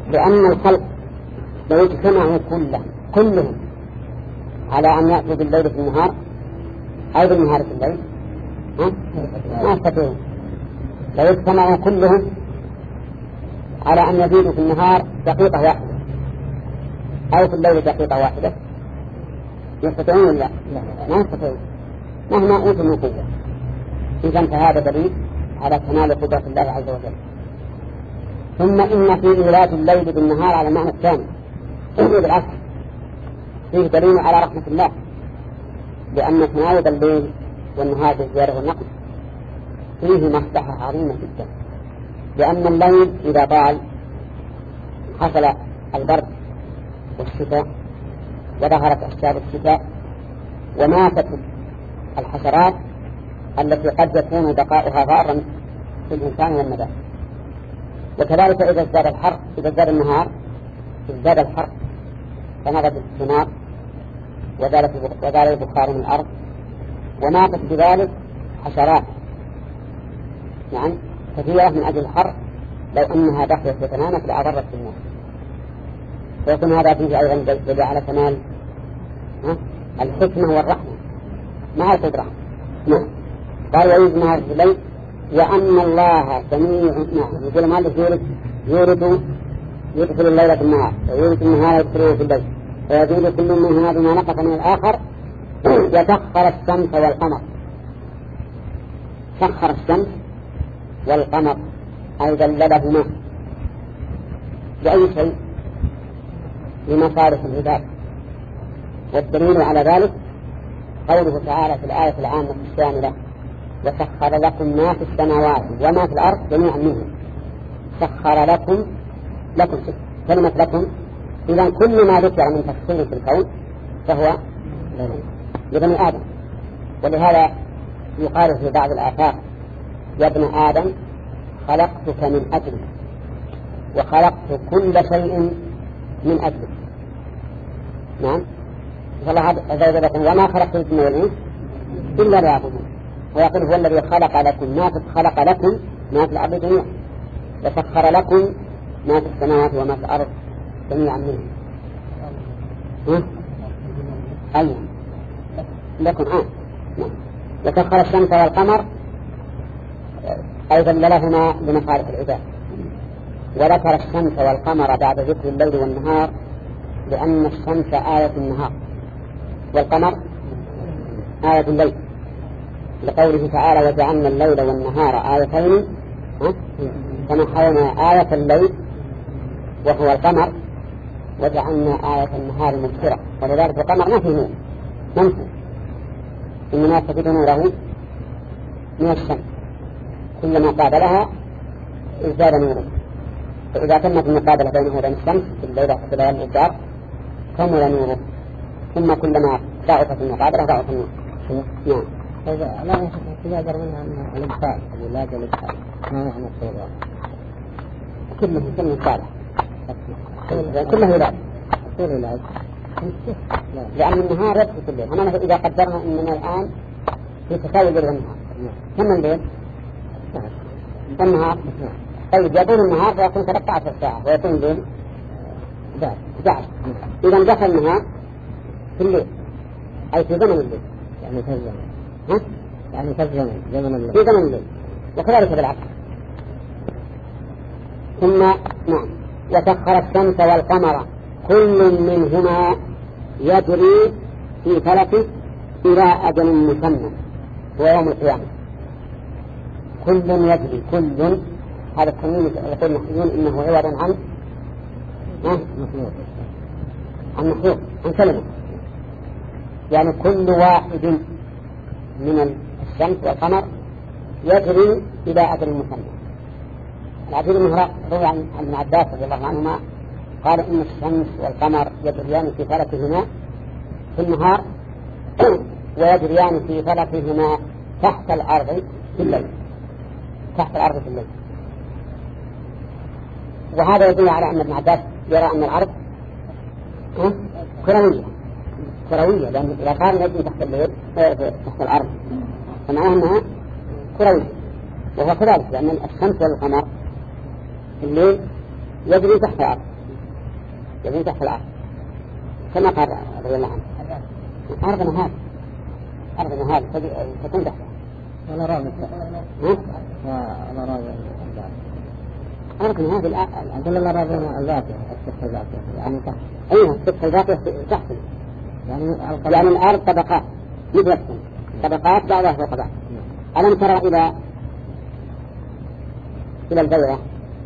لأن الخلق لو اجتمعوا كلهم كلهم على أن يأتوا بالليل في النهار أو بالنهار في الليل ما يستطيعون. لو اجتمعوا كلهم على أن يزيدوا في النهار دقيقة واحدة أو في الليل دقيقة واحدة يستطيعون ولا ما يستطيعون مهما أوتوا من قوة. إذن فهذا دليل على كمال قدرة الله عز وجل. ثم إن في إيلاد الليل بالنهار على معنى الثاني بالعكس فيه دليل على رحمة الله، لأن تناوب الليل والنهار بالزيادة والنقص فيه مصلحة عظيمة جدا. لأن الليل إذا طال حصل البرد والشتاء وظهرت أسباب الشتاء وماتت الحشرات التي قد يكون بقاؤها ضارا في الإنسان والنبات. وكذلك إذا ازداد الحر إذا ازداد النهار ازداد الحر فنبت الثمار وزال البخار من الأرض وماتت بذلك حشرات يعني كثيرة من أجل الحر لو أنها دخلت وتنامت لأضرت الناس. ويكون هذا فيه أيضا دليل على كمال الحكمة والرحمة مع القدرة. نعم. قال ويوجد النهار في الليل وأن الله سميع. نعم. يقول مالك يورد يورد يدخل الليل في النهار ويورد النهار يدخله في الليل ويزيد كل منهما بما نقص من الآخر. وسخر الشمس والقمر. سخر الشمس والقمر أي ذللهما لأي شيء لمصالح العباد. والدليل على ذلك قوله تعالى في الآية العامة الشاملة وسخر لكم ما في السماوات وما في الأرض جميعا منه. سخر لكم لكم كلمة لكم إذا كل ما ذكر من تفصيل في الكون فهو لبني آدم. ولهذا يقال في بعض الآثار يا ابن آدم خلقتك من أجلك وخلقت كل شيء من أجلك. نعم. فالله عز وجل وما خلقت الجن والإنس إلا ليعبدون. ويقول هو الذي خلق لكم ما خلق لكم ما في الأرض جميعا وسخر لكم ما في السماوات وما في الأرض جميعا منه. ها؟ أيوة لكم آه. نعم. وسخر الشمس والقمر أيضا لهما لمصالح العباد. وذكر الشمس والقمر بعد ذكر الليل والنهار لأن الشمس آية النهار والقمر آية الليل لقوله تعالى وجعلنا الليل والنهار آيتين فمحونا آية الليل وهو القمر وجعلنا آية النهار مبصرة. ولذلك القمر ما فيه نور منفي إنما يستفيد نوره من الشمس كلما قابلها ازداد نوره. فإذا تمت المقابلة بينه وبين الشمس في الليلة في ليالي الدار كمل نوره ثم كلما ضعفت المقابلة ضعف النور. نعم. إذا لا يتجادر منها أنها الإبطال الولاد والإبطال ما معنى الصورة كله كله صالح كله ولاد كله ولاد لأن النهار يدخل في الليل. أنا إذا قدرنا أننا الآن في تساوي الليل والنهار كم الليل النهار طيب يكون النهار فيكون ثلاثة عشر ساعة ويكون الليل أحد عشر. إذا دخل النهار في الليل أي في زمن الليل يعني في الزمن ها؟ يعني في الزمن زمن الليل في زمن الليل وكذلك بالعكس. ثم نعم وسخر الشمس والقمر كل منهما يجري في فلكه إلى أجل مسمى ويوم القيامة. كل يجري كل هذا التنوين يقول المحيين إنه عوض عن عن مخلوق عن كلمة يعني كل واحد من الشمس والقمر يجري إلى أجل مسمى. العبيد المهراء روي عن ابن عباس رضي الله عنهما قال إن الشمس والقمر يجريان في فلكهما في النهار ويجريان في فلكهما تحت الأرض في الليل تحت الأرض في الليل. وهذا يدل على أن ابن عباس يرى أن الأرض كروية كروية لأن إذا كان يجري تحت الليل تحت الأرض فمعناه أنها كروية. وهو كذلك لأن الشمس والقمر في الليل يجري تحت الأرض يكون تحت الأرض كما قال رضي الله عنه أرضنا هذا أرضنا هذا تكون تحتها. أنا راضي أنا راضي أرضنا هذه أقول الله راضي الذاتي السفح الذاتي يعني تحت. أيها السفح الذاتي تحت يعني يعني الأرض طبقات مثل السن طبقات بعضها فوق بعض. ألم ترى إلى إلى البيضة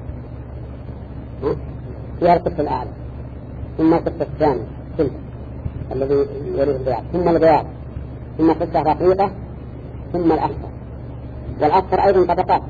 فيها القسط الأعلى ثم القسط الثاني سلك الذي يليه البياض ثم البياض ثم قسط رقيقة ثم الأصفر والأصفر أيضا طبقات.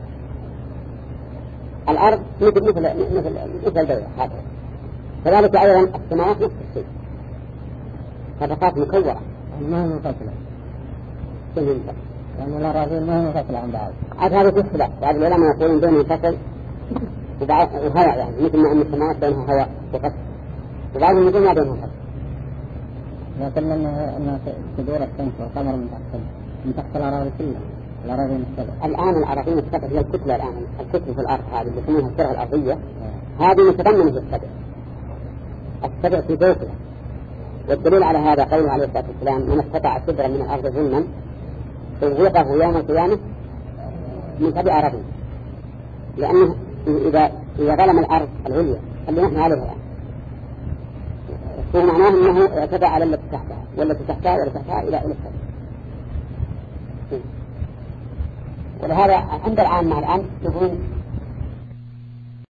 الأرض مثل مثل مثل مثل البيضة هذا كذلك أيضا السماوات نفس الشيء طبقات مكورة ما هي منفصلة. سننفصل يعني الأراضين ما هي منفصلة عن بعض. عاد هذا في اختلاف بعض العلماء يقولون بين منفصل وهواء يعني مثل ما أن السماوات بينها هواء وقصر وبعضهم يقول ما بينها قصر. لكن أنها تدور الشمس والقمر من تحت من تحت الأراضي كلها الأراضين السبع. الآن الأراضين السبع هي الكتلة الآن الكتلة في الأرض هذه اللي يسمونها الكرة الأرضية هذه متضمنة في السبع السبع في فوقها. والدليل على هذا قوله عليه الصلاة والسلام من استطاع شبرا من الأرض ظلما فوقه يوم القيامة من سبع أراضين لأنه إذا إذا ظلم الأرض العليا اللي نحن عليها الآن فهو معناه أنه اعتدى على التي تحتها والتي تحتها والتي تحتها إلى إلى السبع. ولهذا عند العامة الآن يقولون